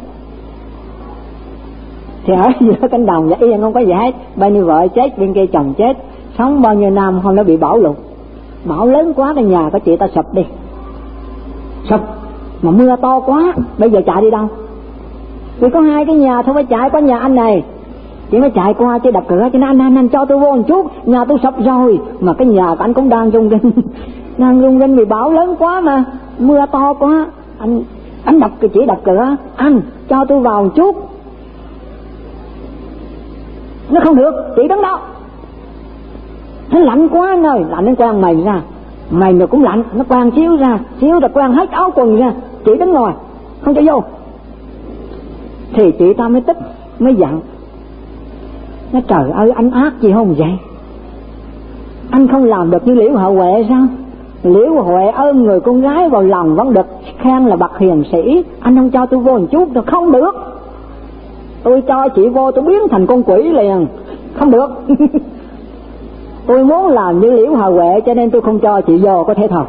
Thì ở giữa cánh đồng vậy yên không có gì hết. Bên thì vợ chết, bên kia chồng chết. Sống bao nhiêu năm hôm đó bị bão lụt. Bão lớn quá cái nhà của chị ta sụp đi. Sụp mà mưa to quá, bây giờ chạy đi đâu? Vì có hai cái nhà thôi, phải chạy qua nhà anh này. Chị mới chạy qua chứ đập cửa, cho nên anh, anh anh cho tôi vô một chút, nhà tôi sập rồi. Mà cái nhà của anh cũng đang rung rinh. Đang rung rinh vì bão lớn quá mà, mưa to quá. Anh anh đập cái chỉ đập cửa, anh cho tôi vào một chút. Nó không được, chị đứng đó. Nó lạnh quá anh ơi, lạnh nó quăng mày ra. Mày mà cũng lạnh, nó quăng xíu ra, xíu rồi quăng hết áo quần ra. Chị đứng ngoài, không cho vô. Thì chị ta mới tức, mới giận. Nó trời ơi anh ác gì không vậy? Anh không làm được như Liễu Hậu Huệ sao? Liễu Hậu Huệ ôm người con gái vào lòng vẫn được khen là bậc hiền sĩ. Anh không cho tôi vô một chút rồi không được. Tôi cho chị vô tôi biến thành con quỷ liền. Không được. Tôi muốn làm như Liễu Hậu Huệ cho nên tôi không cho chị vô, có thể thôi.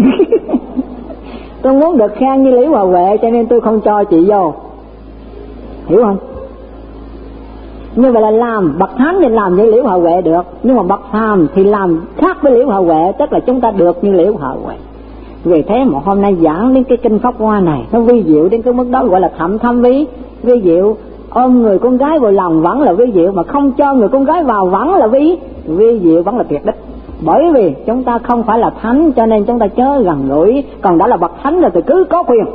Tôi muốn được khen như Liễu Hậu Huệ cho nên tôi không cho chị vô. Hiểu không? Như vậy là làm bậc thánh thì làm như Liễu Hậu Huệ được, nhưng mà bậc phàm thì làm khác với Liễu Hậu Huệ, tức là chúng ta được như Liễu Hậu Huệ. Vì thế mà hôm nay giảng đến cái kinh Pháp Hoa này, nó vi diệu đến cái mức đó, gọi là thậm thâm vi vi diệu. Ôm người con gái vào lòng vẫn là vi diệu, mà không cho người con gái vào vẫn là vi vi diệu, vẫn là tuyệt đích. Bởi vì chúng ta không phải là thánh cho nên chúng ta chớ gần gũi, còn đã là bậc thánh rồi thì cứ có quyền.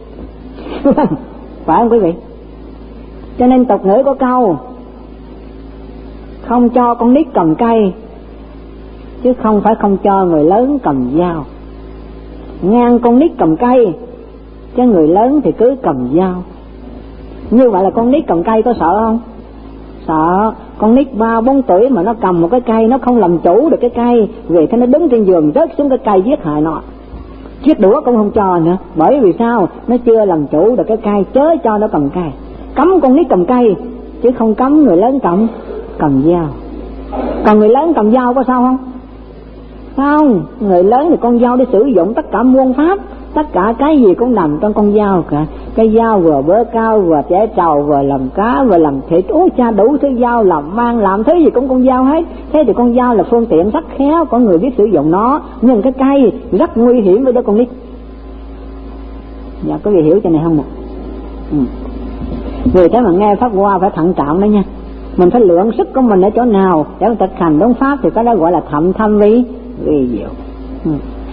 Phải không quý vị? Cho nên tục ngữ có câu không cho con nít cầm cây, chứ không phải không cho người lớn cầm dao. Ngang con nít cầm cây, chứ người lớn thì cứ cầm dao. Như vậy là con nít cầm cây có sợ không? Sợ. Con nít ba bốn tuổi mà nó cầm một cái cây, nó không làm chủ được cái cây, vì thế nó đứng trên giường rớt xuống cái cây giết hại nó. Chiếc đũa cũng không cho nữa. Bởi vì sao? Nó chưa làm chủ được cái cây, chớ cho nó cầm cây. Cấm con nít cầm cây, chứ không cấm người lớn cầm cầm dao. Còn người lớn cầm dao có sao không? Không, người lớn thì con dao để sử dụng tất cả muôn pháp, tất cả cái gì cũng nằm trong con dao cả. Cái dao vừa bớ cao, vừa chẻ trầu, vừa làm cá, vừa làm thịt, uống cha đủ thứ dao, làm mang, làm thứ gì cũng con dao hết. Thế thì con dao là phương tiện rất khéo, có người biết sử dụng nó. Nhưng cái cây rất nguy hiểm với đứa con nít. Dạ, có gì hiểu cho này không ạ? Ừ. Vì thế mà nghe Pháp Hoa phải thận trọng đó nha. Mình phải lượng sức của mình ở chỗ nào để mình thực hành đúng pháp, thì cái đó gọi là thậm thâm vi vi diệu. Ừ.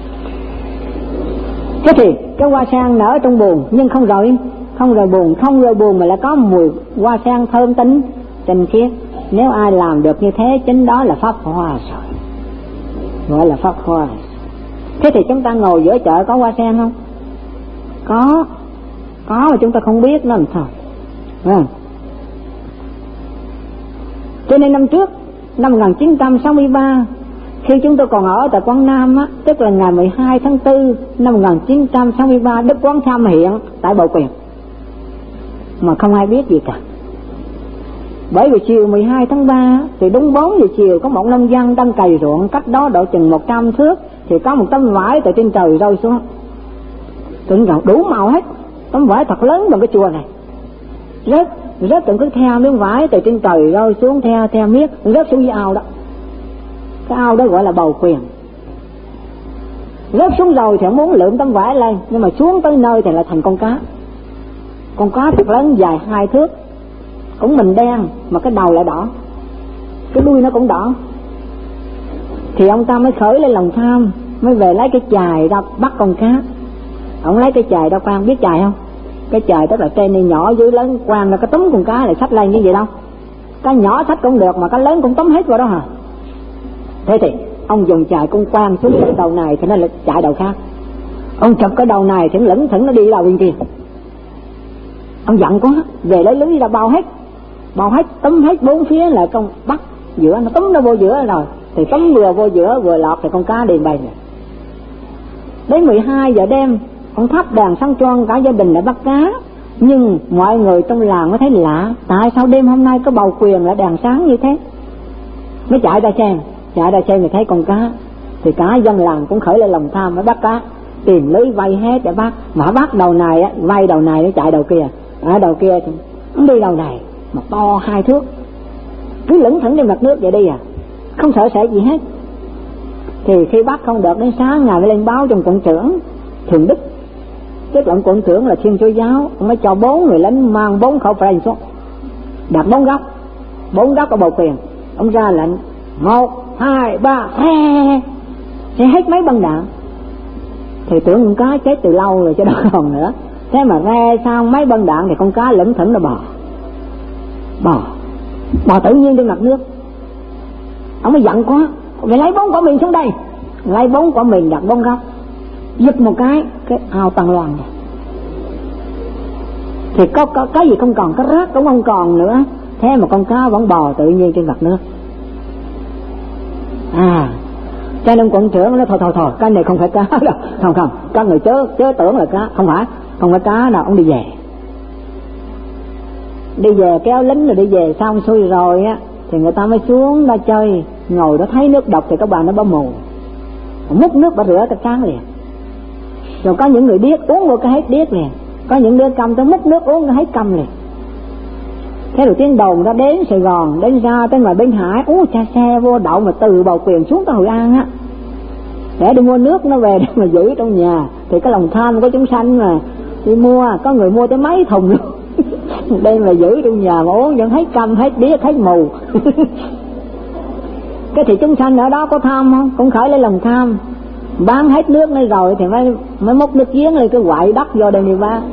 Thế thì cái hoa sen nở trong buồn nhưng không rời, không rời buồn, không rời buồn mà lại có mùi hoa sen thơm tinh tinh khiết. Nếu ai làm được như thế, chính đó là Pháp Hoa rồi, gọi là Pháp Hoa. Thế thì chúng ta ngồi giữa chợ có hoa sen không? Có, có mà chúng ta không biết nó làm sao. À. Cho nên năm trước, năm một nghìn chín trăm sáu mươi ba, Khi chúng tôi còn ở tại Quảng Nam á, tức là ngày mười hai tháng tư năm một nghìn chín trăm sáu mươi ba, Đức Quán Tham hiện tại Bầu Quyền mà không ai biết gì cả. Bởi vì chiều mười hai tháng ba thì đúng bốn giờ chiều có một nông dân đang cày ruộng cách đó độ chừng một trăm thước, thì có một tấm vải từ trên trời rơi xuống. Tưởng rằng đủ màu hết, tấm vải thật lớn bằng cái chùa này, rớt rớt từng cứ theo miếng vải từ trên trời rơi xuống, theo theo miết rớt xuống dưới ao đó. Cái ao đó gọi là Bầu Quyền. Rớt xuống rồi thì muốn lượm tấm vải lên, nhưng mà xuống tới nơi thì lại thành con cá. Con cá thật lớn dài hai thước, cũng mình đen mà cái đầu lại đỏ, cái đuôi nó cũng đỏ. Thì ông ta mới khởi lên lòng tham, mới về lấy cái chài ra bắt con cá. Ông lấy cái chài ra quăng, biết chài không? Cái chài tức là trên này nhỏ dưới lớn, quăng ra cái túm con cá lại xách lên như vậy đâu. Cái nhỏ xách cũng được mà cái lớn cũng túm hết vào đó hả? Thế thì ông dùng chài cung quang xuống cái đầu này thì nó lại chạy đầu khác. Ông chụp cái đầu này thì nó lững thững nó đi đầu bên kia. Ông giận quá, về lấy lưới ra bao hết, bao hết, túm hết bốn phía lại con bắt giữa, nó túm nó vô giữa rồi. Thì túm vừa vô giữa vừa lọt thì con cá đi bay rồi. Đến mười hai giờ đêm, ông thắp đèn sáng choang, cả gia đình đã bắt cá. Nhưng mọi người trong làng mới thấy lạ, tại sao đêm hôm nay có Bầu Quyền lại đèn sáng như thế. Mới chạy ra xem, chạy ra xem thì thấy con cá. Thì cả dân làng cũng khởi lên lòng tham mới bắt cá, tìm lưới vây hết để bắt. Mà bắt đầu này á, vây đầu này nó chạy đầu kia, ở đầu kia thì nó đi đầu này mà to hai thước, cứ lững thững trên mặt nước vậy đi à, không sợ sệt gì hết. Thì khi bắt không được đến sáng ngày mới lên báo trong quận trưởng Thường Đức, tức là quận trưởng là Thiên Chúa giáo, ông mới cho bốn người lính mang bốn khẩu phanh xuống, đặt bốn góc, bốn góc ở Bầu Quyền. Ông ra lệnh một hai ba sẽ hết mấy băng đạn. Thì tưởng con cá chết từ lâu rồi chứ đâu còn nữa. Thế mà re xong mấy băng đạn thì con cá lững thững nó bò, bò, bò tự nhiên trên mặt nước. Ông mới giận quá, mày lấy bốn quả mìn xuống đây, lấy bốn quả mìn đặt bốn góc, giật một cái cái ao tăng loàn rồi. Thì có, có cái gì không còn, cái rác cũng không còn nữa. Thế mà con cá vẫn bò tự nhiên trên mặt nước. À, cho nên quận trưởng nói thôi thôi thôi, cái này không phải cá đâu, không không, các người chớ chớ tưởng là cá, không phải, không phải cá nào. Ông đi về, đi về kéo lính rồi đi về xong xuôi rồi á, thì người ta mới xuống ra chơi, ngồi đó thấy nước độc thì các bà nó bấm mù, múc nước bà rửa cái trán liền. Rồi có những người điếc uống vô cái hết điếc liền, có những đứa câm tới múc nước uống cái hết câm liền. Thế rồi tiếng đồn ra đến Sài Gòn, đến ra tới ngoài Bến Hải, ú cha xe vô đậu mà từ Bầu Quyền xuống tới Hội An á, để đi mua nước nó về để mà giữ trong nhà. Thì cái lòng tham của chúng sanh mà đi mua, có người mua tới mấy thùng luôn đây mà giữ trong nhà mà uống vẫn hết câm, hết điếc, hết mù cái thì chúng sanh ở đó có tham không? Cũng khởi lên lòng tham, bán hết nước này rồi thì mới mới múc nước giếng lên cái quậy đất vô đây này ba.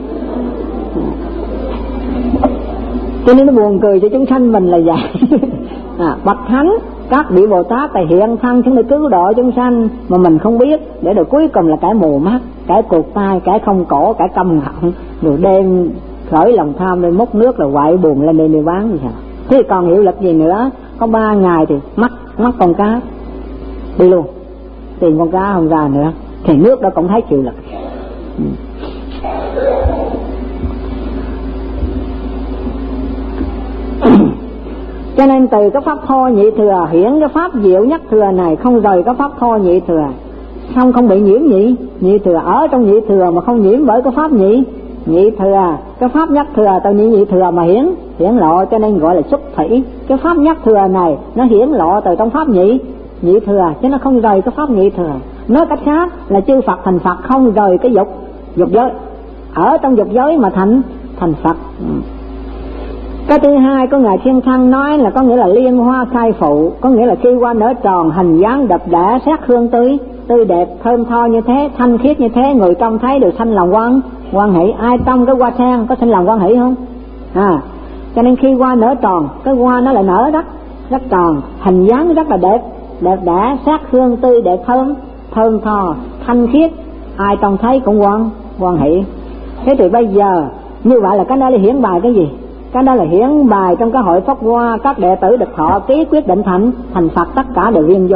Cho nên nó buồn cười cho chúng sanh mình là vậy à, bậc thánh, các vị Bồ Tát tài hiện thân chúng để cứu độ chúng sanh mà mình không biết, để rồi cuối cùng là kẻ mù mắt, kẻ cụt tai, kẻ không cổ, kẻ câm họng, rồi đem khởi lòng tham lên múc nước là quậy buồn lên đây đi bán gì sao. Thế còn hiệu lực gì nữa? Có ba ngày thì mắc mắc con cá đi luôn, tìm con cá không ra nữa thì nước đó cũng thấy chịu lực. ừ. Cho nên từ cái pháp thô nhị thừa hiển cái pháp diệu nhất thừa này, không rời cái pháp thô nhị thừa, xong không bị nhiễm nhị nhị thừa, ở trong nhị thừa mà không nhiễm bởi cái pháp nhị nhị thừa. Cái pháp nhất thừa từ nhị nhị thừa mà hiển hiển lộ, cho nên gọi là xuất thủy. Cái pháp nhất thừa này nó hiển lộ từ trong pháp nhị nhị thừa, chứ nó không rời cái pháp nhị thừa. Nói cách khác là chư Phật thành Phật không rời cái dục dục giới, ở trong dục giới mà thành thành Phật. Cái thứ hai có Ngài Thiên Thăng nói là có nghĩa là liên hoa khai phụ, có nghĩa là khi hoa nở tròn, hình dáng đập đẽ, sắc hương tươi tươi đẹp, thơm tho như thế, thanh khiết như thế, người trong thấy được sanh lòng quan quan hỷ. Ai trong cái hoa sen có sanh lòng quan hỷ không? À, cho nên khi hoa nở tròn, cái hoa nó lại nở rất rất tròn, hình dáng rất là đẹp, đẹp đẽ, sắc hương tươi đẹp, thơm thơm tho, thanh khiết, ai trong thấy cũng quan quan hỷ. Thế thì bây giờ như vậy là cái đó là hiển bài cái gì? Cái đó là hiển bài trong cái hội Pháp Hoa, các đệ tử được thọ ký quyết định thành thành Phật tất cả đều viên dung.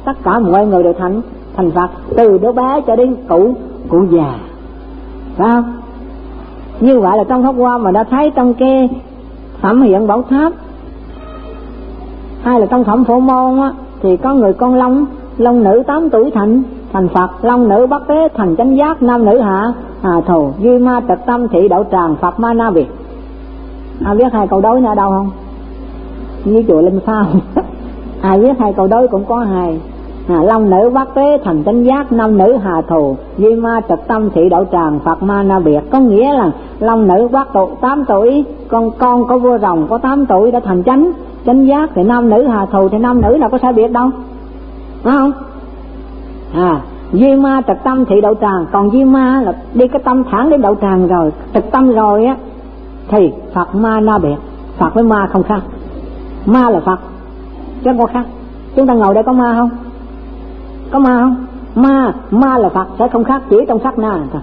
tất cả mọi người đều thành thành Phật, từ đứa bé cho đến cụ cụ già, phải không? Như vậy là trong Pháp Hoa mà đã thấy trong cái Phẩm Hiện Bảo Tháp hay là trong Phẩm Phổ Môn á, thì có người con long long nữ tám tuổi thành thành Phật, long nữ Bắc Tế thành chánh giác, nam nữ hạ hà thù, duy ma trật tâm thị đậu tràng, Phật ma na việt. Ai biết hai câu đối nữa đâu không? Như chùa Linh Phao ai biết hai câu đối cũng có hai. À, long nữ Bắc Tế thành chánh giác, nam nữ hà thù, duy ma trật tâm thị đậu tràng, Phật ma na biệt. Có nghĩa là long nữ Bắc tụ tám tuổi, con con có vua rồng có tám tuổi đã thành chánh chánh giác, thì nam nữ hà thù thì nam nữ nào có sai biệt đâu, phải không? À, duy ma trật tâm thị đậu tràng, còn duy ma là đi cái tâm thẳng đến đậu tràng rồi, trật tâm rồi á, thì Phật ma na biệt. Phật với ma không khác, ma là Phật chứ không có khác. Chúng ta ngồi đây có ma không? Có ma không? Ma, ma là Phật sẽ không khác, chỉ trong sát na thôi.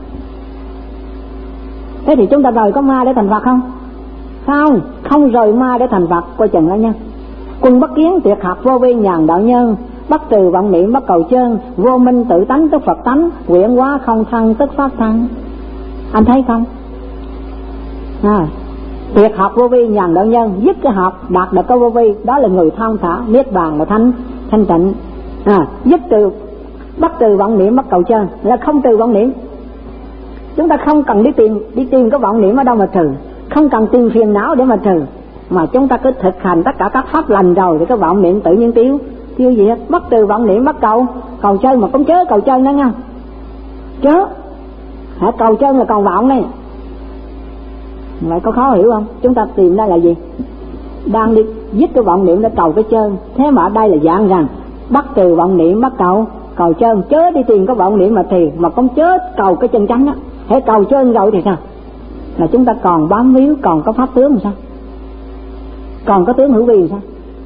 Thế thì chúng ta rời có ma để thành Phật không? Không, không rời ma để thành Phật. Coi chừng đó nha. Quân bất kiến tuyệt học vô vi nhàn đạo nhân, bất từ vọng niệm bất cầu chân, vô minh tự tánh tức Phật tánh, quyển hóa không thân tức pháp thân. Anh thấy không? À, tuyệt học vô vi nhàn đạo nhân, dứt cái học đạt được cái vô vi, đó là người thông thả niết bàn là thanh thanh tịnh. À, dứt từ bất từ vọng niệm bất cầu chân là không từ vọng niệm. Chúng ta không cần đi tìm đi tìm cái vọng niệm ở đâu mà trừ, không cần tìm phiền não để mà trừ, mà chúng ta cứ thực hành tất cả các pháp lành rồi thì cái vọng niệm tự nhiên tiêu tiêu gì hết. Bất từ vọng niệm bất cầu cầu chân, mà cũng chớ cầu chân đó nha, chớ hả, cầu chân là còn vọng đây. Vậy có khó hiểu không? Chúng ta tìm ra là gì? Đang đi dứt cái vọng niệm để cầu cái chân. Thế mà ở đây là dạng rằng bất từ vọng niệm bất cầu cầu chân, chớ đi tìm cái vọng niệm mà thiền, mà cũng chớ cầu cái chân chánh á. Hãy cầu chân rồi thì sao? Là chúng ta còn bám víu, còn có pháp tướng làm sao? Còn có tướng hữu vi làm sao?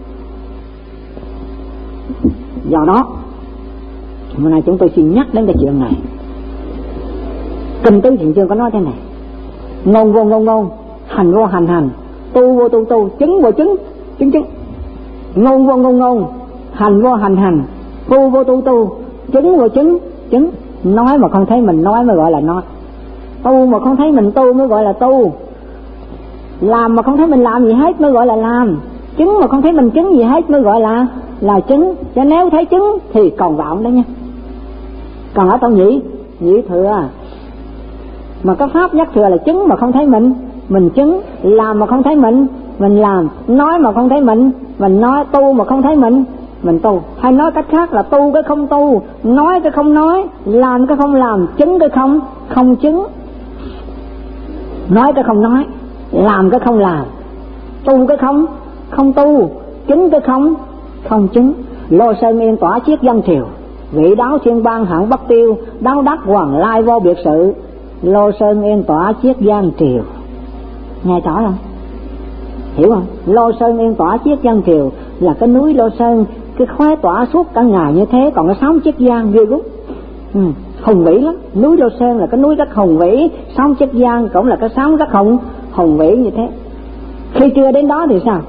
Do đó hôm nay chúng tôi xin nhắc đến cái chuyện này. Kinh Tứ Thiện Chương có nói thế này: ngôn vô ngôn ngôn, hành vô hành hành, tu vô tu tu, chứng vô chứng chứng chứng. Ngôn vô ngôn ngôn, hành vô hành hành, tu vô tu tu, chứng vô chứng chứng. Nói mà không thấy mình nói mới gọi là nói, tu mà không thấy mình tu mới gọi là tu, làm mà không thấy mình làm gì hết mới gọi là làm, chứng mà không thấy mình chứng gì hết mới gọi là là chứng. Cho nếu thấy chứng thì còn vọng đó nha. Còn ở trong nhị nhị thừa, mà cái pháp nhất thừa là chứng mà không thấy mình mình chứng, làm mà không thấy mình mình làm, nói mà không thấy mình mình nói, tu mà không thấy mình mình tu. Hay nói cách khác là tu cái không tu, nói cái không nói, làm cái không làm, chứng cái không không chứng. Nói cái không nói, làm cái không làm, tu cái không không tu, chứng cái không không chứng. Lô sơn yên tỏa chiết dân triều, vị đáo thiên bang hạng bất tiêu, đáo đắc hoàng lai vô biệt sự. Lô sơn yên tỏa chiết dân triều, nghe rõ không? Hiểu không? Lô sơn yên tỏa chiết dân triều là cái núi Lô Sơn, cái khói tỏa suốt cả ngày như thế, còn cái sóng chiết giang ghê gớm, ừ, hùng vĩ lắm. Núi Lô Sơn là cái núi rất hùng vĩ, sóng chiết giang cũng là cái sóng rất hùng hùng vĩ như thế. Khi chưa đến đó thì sao?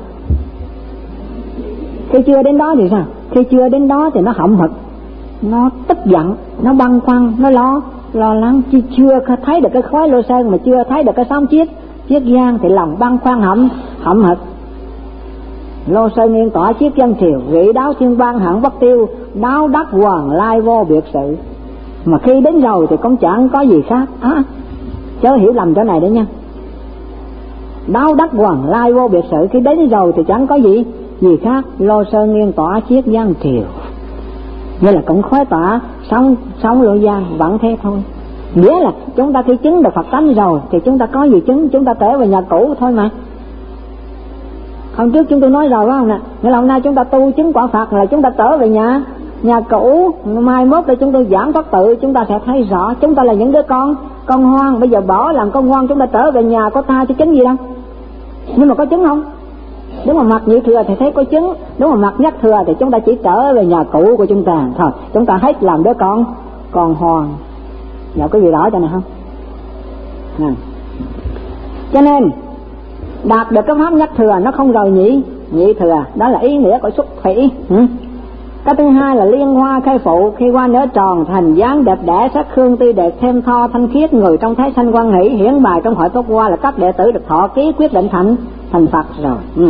Khi chưa đến đó thì sao? Khi chưa đến đó thì nó hậm hực, nó tức giận, nó băn khoăn, nó lo lo lắng. Chứ chưa thấy được cái khói Lô Sơn mà chưa thấy được cái sóng chiết chiết giang thì lòng băn khoăn hậm hậm hực. Lô Sơn yên tỏa chiết dân triều, vị đáo thiên bang hạng bất tiêu, đáo đắc hoàng lai vô biệt sự. Mà khi đến rồi thì cũng chẳng có gì khác. À, chớ hiểu lầm chỗ này đấy nha. Đáo đắc hoàng lai vô biệt sự, khi đến rồi thì chẳng có gì gì khác. Lô Sơn yên tỏa chiết dân triều, như là cũng khói tỏa sóng sóng Lô Giang vẫn thế thôi. Nghĩa là chúng ta khi chứng được Phật tánh rồi thì chúng ta có gì chứng, chúng ta trở về nhà cũ thôi mà. Hôm trước chúng tôi nói rồi phải không nè, nghĩa là hôm nay chúng ta tu chứng quả Phật là chúng ta trở về nhà nhà cũ. Mai mốt để chúng tôi giảng pháp tự, chúng ta sẽ thấy rõ chúng ta là những đứa con con hoang. Bây giờ bỏ làm con hoang, chúng ta trở về nhà có ta chứ chứng gì đâu. Nhưng mà có chứng không? Đúng mà mặt nhị thừa thì thấy có chứng, đúng mà mặt nhất thừa thì chúng ta chỉ trở về nhà cũ của chúng ta thôi. Chúng ta hết làm đứa con con hoang. Giờ có gì rõ cho này không? À. Cho nên đạt được cái pháp nhất thừa nó không rời nhị nhị thừa, đó là ý nghĩa của xuất thủy. Ừ? Cái thứ hai là liên hoa khai phụ, khi hoa nở tròn thành dáng đẹp đẽ, sắc hương tươi đẹp, thêm tho thanh khiết, người trong thấy sanh quan hỷ, hiển bài trong hội tốt hoa, là các đệ tử được thọ ký quyết định thành thành Phật rồi. Ừ.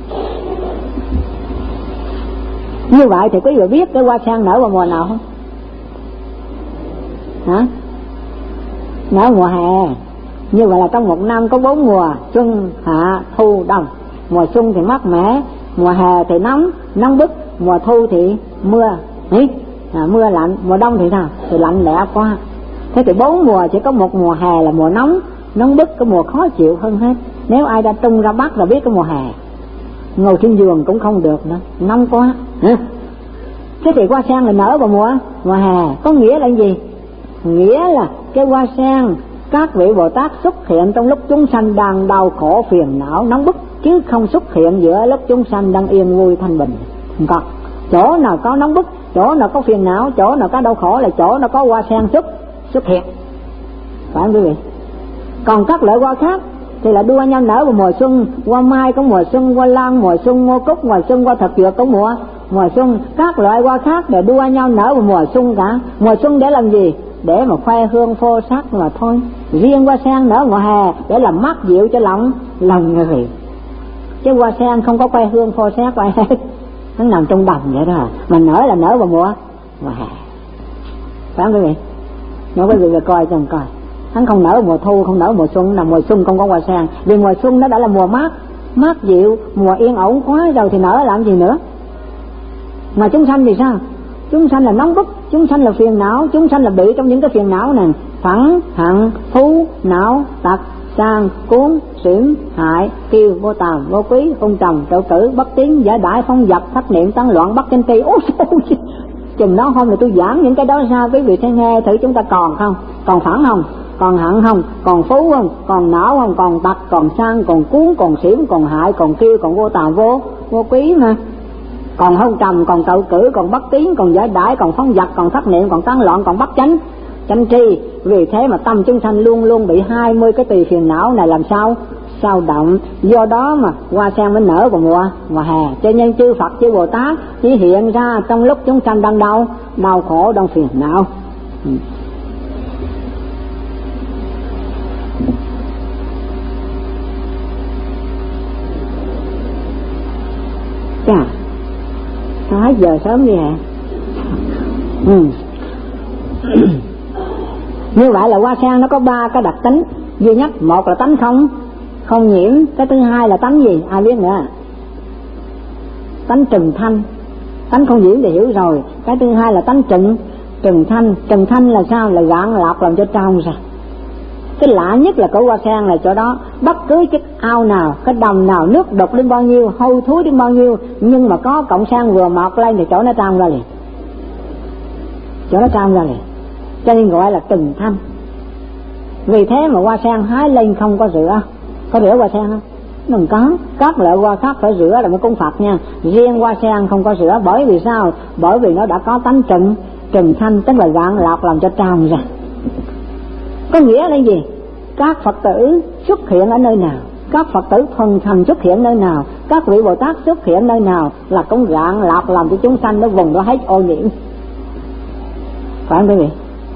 Như vậy thì quý vị biết cái hoa sen nở vào mùa nào không? Hả? Nở mùa hè. Như vậy là trong một năm có bốn mùa: xuân, hạ, thu, đông. Mùa xuân thì mát mẻ, mùa hè thì nóng nóng bức, mùa thu thì mưa ý, à, mưa lạnh, mùa đông thì sao? Thì lạnh lẽo quá. Thế thì bốn mùa chỉ có một mùa hè là mùa nóng nóng bức, cái mùa khó chịu hơn hết. Nếu ai đã tung ra Bắc là biết cái mùa hè, ngồi trên giường cũng không được nữa, nóng quá. Hả? Thế thì hoa sen là nở vào mùa mùa hè, có nghĩa là gì? Nghĩa là cái hoa sen các vị Bồ Tát xuất hiện trong lúc chúng sanh đang đau khổ phiền não nóng bức, chứ không xuất hiện giữa lúc chúng sanh đang yên vui thanh bình. Không có. Chỗ nào có nóng bức, chỗ nào có phiền não, chỗ nào có đau khổ là chỗ nào có hoa sen xuất xuất hiện. Phải không quý vị? Còn các loại hoa khác thì là đua nhau nở vào mùa xuân, hoa mai có mùa xuân, hoa lan mùa xuân, ngô cúc mùa xuân, hoa thật dược có mùa mùa xuân. Các loại hoa khác để đua nhau nở vào mùa xuân cả. Mùa xuân để làm gì? Để mà khoe hương phô sắc mà thôi. Riêng hoa sen nở mùa hè để làm mát dịu cho lòng lòng người vị. Chứ hoa sen không có khoe hương phô sắc ai hết, nó nằm trong đầm vậy đó. Mà nở là nở vào mùa mùa hè. Phải không quý vị? Nói quý vị về coi cho coi, hắn không nở mùa thu, không nở mùa xuân, là mùa xuân không có hoa sen. Vì mùa xuân nó đã là mùa mát mát dịu, mùa yên ổn quá rồi thì nở làm gì nữa. Mà chúng sanh thì sao? Chúng sanh là nóng bức, chúng sanh là phiền não, chúng sanh là bị trong những cái phiền não này: phẫn, hận, thú, não, tật, sang, cuốn, xỉm, hại, kiêu, vô tàm, vô quý, hung trầm, trậu tử, bất tiến, giả đãi, phong dật, thất niệm, tán loạn, bất chánh tri. Ôi chừng đó hôm là tôi giảng những cái đó ra, quý vị thấy nghe thử chúng ta còn không? Còn phẫn không? Còn hận không? Còn phú không? Còn não không? Còn tật, còn sang, còn cuốn, còn xỉm, còn hại, còn kiêu, còn vô tàm, vô vô quý mà. Còn hôn trầm, còn cậu cử, còn bất tiến, còn giải đãi, còn phóng dật, còn thất niệm, còn tán loạn, còn bất chánh chánh tri. Vì thế mà tâm chúng sanh luôn luôn bị hai mươi cái tùy phiền não này làm sao sao động. Do đó mà hoa sen mới nở vào mùa mùa hè. Cho nên chư Phật chư Bồ Tát chỉ hiện ra trong lúc chúng sanh đang đau đau khổ đang phiền não. ừ. Chà, sao hết giờ sớm vậy hả? Ừ. Như vậy là hoa sen nó có ba cái đặc tính duy nhất. Một là tánh không không nhiễm, cái thứ hai là tánh gì ai biết nữa? Tánh trừng thanh. Tánh không nhiễm thì hiểu rồi. Cái thứ hai là tánh trừng trừng thanh. Trừng thanh là sao? Là gạn lọc làm cho trong ra. Cái lạ nhất là của hoa sen là chỗ đó, bất cứ cái ao nào, cái đầm nào, nước đục đến bao nhiêu, hôi thối đến bao nhiêu, nhưng mà có cọng sen vừa mọc lên thì chỗ nó trong ra liền, chỗ nó trong ra liền. Cho nên gọi là trừng thanh. Vì thế mà hoa sen hái lên không có rửa. Có rửa hoa sen không? Đừng có. Các loại hoa khác phải rửa là mới cúng Phật nha. Riêng hoa sen không có rửa. Bởi vì sao? Bởi vì nó đã có tánh trừng trừng thanh, tức là gạn lọc làm cho tràn ra. Có nghĩa là gì? Các Phật tử xuất hiện ở nơi nào, các Phật tử thuần thành xuất hiện nơi nào, các vị Bồ Tát xuất hiện nơi nào là cũng gạn lọc làm cho chúng sanh nó vùng đó hết ô nhiễm. Phải không quý vị?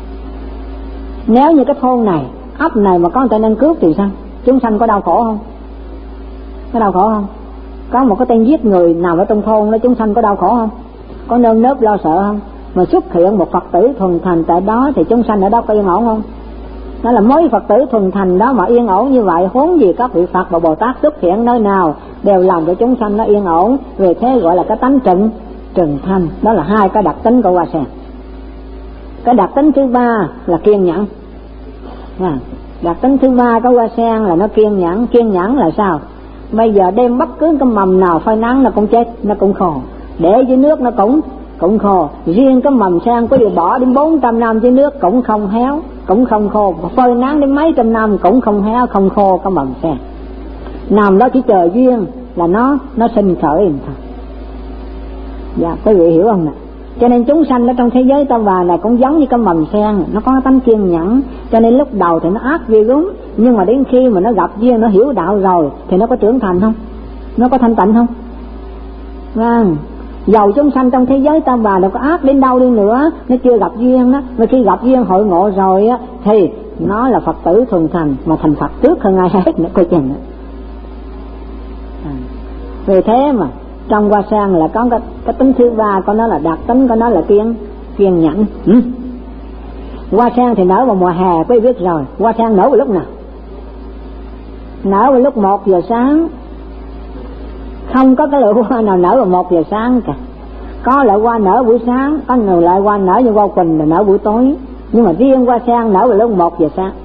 Nếu như cái thôn này, ấp này mà có người ta nên cướp thì sao? Chúng sanh có đau khổ không? Có đau khổ không? Có một cái tên giết người nào ở trong thôn đó, chúng sanh có đau khổ không? Có nơm nớp lo sợ không? Mà xuất hiện một Phật tử thuần thành tại đó thì chúng sanh ở đó có yên ổn không? Đó là mấy Phật tử thuần thành đó mà yên ổn như vậy, huống gì các vị Phật và Bồ Tát xuất hiện nơi nào đều làm cho chúng sanh nó yên ổn. Vì thế gọi là cái tánh trừng trừng thanh. Đó là hai cái đặc tính của hoa sen. Cái đặc tính thứ ba là kiên nhẫn. À, đặc tính thứ ba của hoa sen là nó kiên nhẫn. Kiên nhẫn là sao? Bây giờ đem bất cứ cái mầm nào phơi nắng nó cũng chết, nó cũng khô. Để dưới nước nó cũng cũng khô. Riêng cái mầm sen có điều bỏ đến bốn trăm năm dưới nước cũng không héo, cũng không khô. Phơi nắng đến mấy trăm năm cũng không héo, không khô cái mầm sen. Nằm đó chỉ chờ duyên là nó nó sinh khởi thôi. Dạ, quý vị hiểu không nè? Cho nên chúng sanh ở trong thế giới ta bà này cũng giống như cái mầm sen, nó có tánh kiên nhẫn. Cho nên lúc đầu thì nó ác ghê gớm, nhưng mà đến khi mà nó gặp duyên, nó hiểu đạo rồi thì nó có trưởng thành không? Nó có thanh tịnh không? Vâng. Dầu chúng sanh trong thế giới ta bà đâu có ác đến đâu đi nữa, nó chưa gặp duyên đó, mà khi gặp duyên hội ngộ rồi á thì nó là Phật tử thuần thành, mà thành Phật trước hơn ai hết nữa coi chừng. À. Vì thế mà trong hoa sen là có cái, cái tính thứ ba của nó là đặc tính của nó là kiên kiên nhẫn. Ừ. Hoa sen thì nở vào mùa hè, quý vị biết rồi. Hoa sen nở vào lúc nào? Nở vào lúc một giờ sáng. Không có cái loại hoa nào nở vào một giờ sáng cả. Có loại hoa nở buổi sáng, có nhiều loại hoa nở như hoa quỳnh là nở buổi tối, nhưng mà riêng hoa sen nở vào lúc một giờ sáng.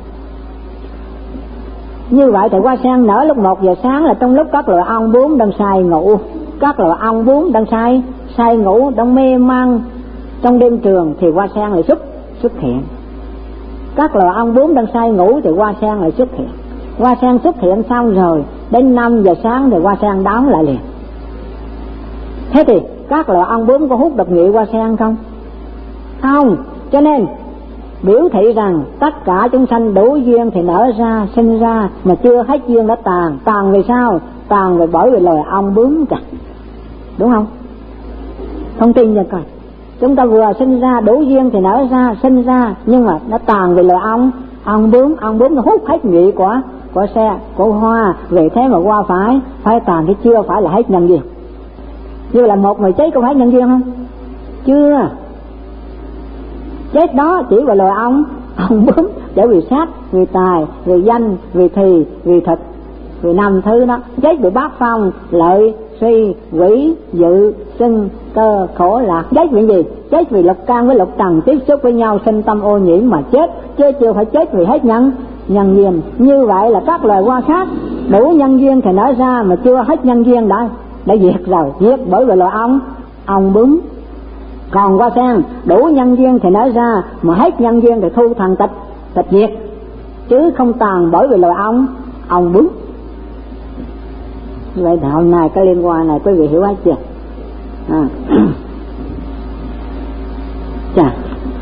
Như vậy thì hoa sen nở lúc một giờ sáng là trong lúc các loài ong bướm đang say ngủ, các loài ong bướm đang say say ngủ, đang mê man trong đêm trường thì hoa sen lại xuất xuất hiện. Các loài ong bướm đang say ngủ thì hoa sen lại xuất hiện. Hoa sen xuất hiện xong rồi đến năm giờ sáng thì hoa sen đóng lại liền. Thế thì các loài ong bướm có hút được nhụy hoa sen không? Không. Cho nên biểu thị rằng tất cả chúng sanh đủ duyên thì nở ra, sinh ra, mà chưa hết duyên đã tàn. Tàn vì sao? Tàn vì bởi vì loài ong bướm cả. Đúng không? Không tin nha coi. Chúng ta vừa sinh ra đủ duyên thì nở ra, sinh ra, nhưng mà nó tàn vì loài ong ong bướm. Ong bướm nó hút hết nhụy của của xe, của hoa. Vì thế mà hoa phải phải tàn chứ chưa phải là hết nhân duyên. Như là một người chết có phải nhân duyên không? Chưa. Chết đó chỉ là loài ong ong bướm, để vì sát, vì tài, vì danh, vì thì, vì thực, vì năm thứ đó. Chết vì bát phong, lợi, suy, quỷ, dự, sinh, cơ, khổ, lạc. Chết vì gì? Chết vì lục căn với lục trần tiếp xúc với nhau sinh tâm ô nhiễm mà chết, chứ chưa phải chết vì hết nhân nhân duyên. Như vậy là các loài hoa khác đủ nhân duyên thì nở ra, mà chưa hết nhân duyên đã đã diệt rồi, diệt bởi vì loài ong ong bướm. Còn hoa sen đủ nhân duyên thì nở ra, mà hết nhân duyên thì thu thành tịch tịch diệt, chứ không tàn bởi vì loài ong ong bướm. Vậy thì hôm nay cái liên quan này quý vị hiểu hết chưa? À. Chà.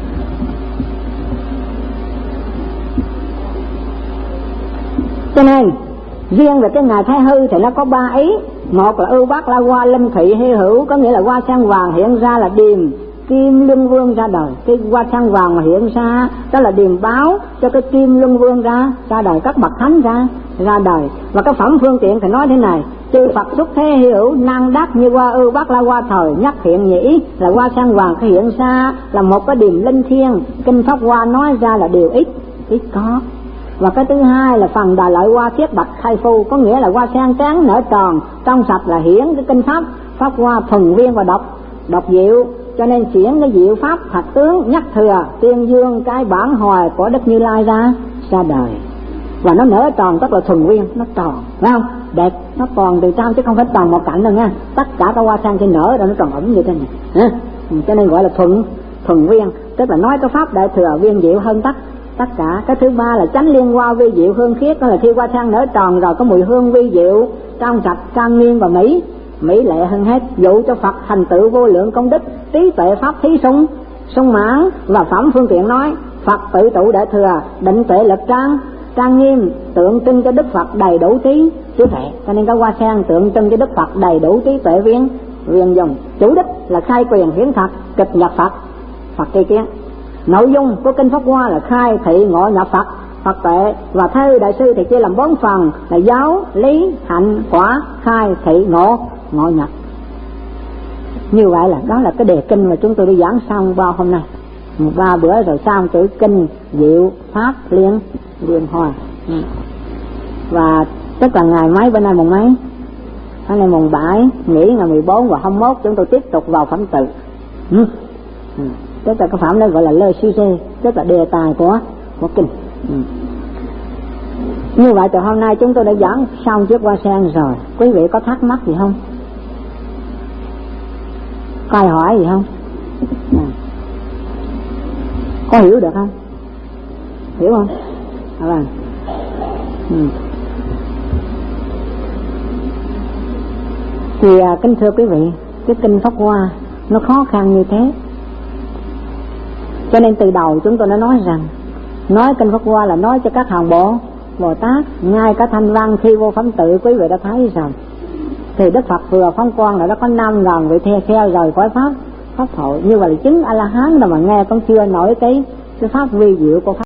Cho nên riêng về cái ngày Thái Hư thì nó có ba ý. Một là ưu bát la hoa linh thị hy hữu, có nghĩa là hoa sen vàng hiện ra là điềm kim luân vương ra đời. Cái hoa sen vàng mà hiện ra đó là điềm báo cho cái kim luân vương ra ra đời, các bậc thánh ra ra đời. Và cái phẩm phương tiện thì nói thế này: chư Phật xuất thế hy hữu, năng đắc như hoa ưu bát la hoa thời nhất hiện nhĩ. Là hoa sen vàng khi hiện ra là một cái điềm linh thiêng, kinh pháp hoa nói ra là điều ít ít có. Và cái thứ hai là phần đà lợi hoa thiết bạch khai phu, có nghĩa là hoa sen trắng nở tròn trong sạch là hiển cái kinh pháp pháp hoa thuần viên và độc độc diệu. Cho nên chuyển cái diệu pháp thật tướng nhất thừa tiên dương cái bản hoài của Đức Như Lai ra ra đời. Và nó nở tròn tức là thuần viên, nó tròn, phải không? Đẹp, nó tròn từ trong chứ không phải tròn một cạnh đâu nha. Tất cả các hoa sen trên nở rồi nó tròn ẩm như thế này. À, cho nên gọi là thuần thuần viên, tức là nói cái pháp đại thừa viên diệu hơn tất tất cả. Cái thứ ba là chánh liên hoa vi diệu hương khiết, đó là khi hoa sen nở tròn rồi có mùi hương vi diệu trong sạch trang nghiêm và mỹ mỹ lệ hơn hết, dụ cho Phật thành tựu vô lượng công đức, trí tuệ pháp thí sung sung mãn. Và phẩm phương tiện nói Phật tự tụ đại thừa, định tuệ lực trang trang nghiêm, tượng trưng cho Đức Phật đầy đủ trí trí tuệ. Cho nên cái hoa sen tượng trưng cho Đức Phật đầy đủ trí tuệ viên viên dùng. Chủ đích là khai quyền hiển thật, kịch nhập Phật Phật tri kiến. Nội dung của kinh pháp hoa là khai thị ngộ nhập Phật Phật tuệ. Và theo đại sư thì chia làm bốn phần là giáo, lý, hạnh, quả, khai thị ngộ ngộ nhập. Như vậy là đó là cái đề kinh mà chúng tôi đi giảng xong bao hôm nay, ba bữa rồi xong chữ kinh diệu pháp liên liên hoa. Và tức là ngày mấy, bữa nay mùng mấy? Hôm nay mùng bảy, nghỉ ngày mười bốn, và hôm mốt chúng tôi tiếp tục vào phẩm tự. Ừ. Ừ. Tức là cái phẩm đó gọi là lơ sư dê, tức là đề tài của của kinh. Ừ. Như vậy từ hôm nay chúng tôi đã giảng xong chiếc hoa sen rồi. Quý vị có thắc mắc gì không? Có ai hỏi gì không? À. Có hiểu được không? Hiểu không? À, vâng. Ừ. Thì à, kính thưa quý vị, cái kinh pháp hoa nó khó khăn như thế, cho nên từ đầu chúng tôi đã nói rằng nói kinh pháp hoa là nói cho các hàng bộ Bồ Tát. Ngay cả thanh văn khi vô phẩm tự quý vị đã thấy rồi, thì Đức Phật vừa phong quan là nó có năm ngàn vị theo theo rời khỏi pháp pháp hội, như vậy là chứng A La Hán rồi mà nghe cũng chưa nổi cái cái pháp vi diệu của pháp.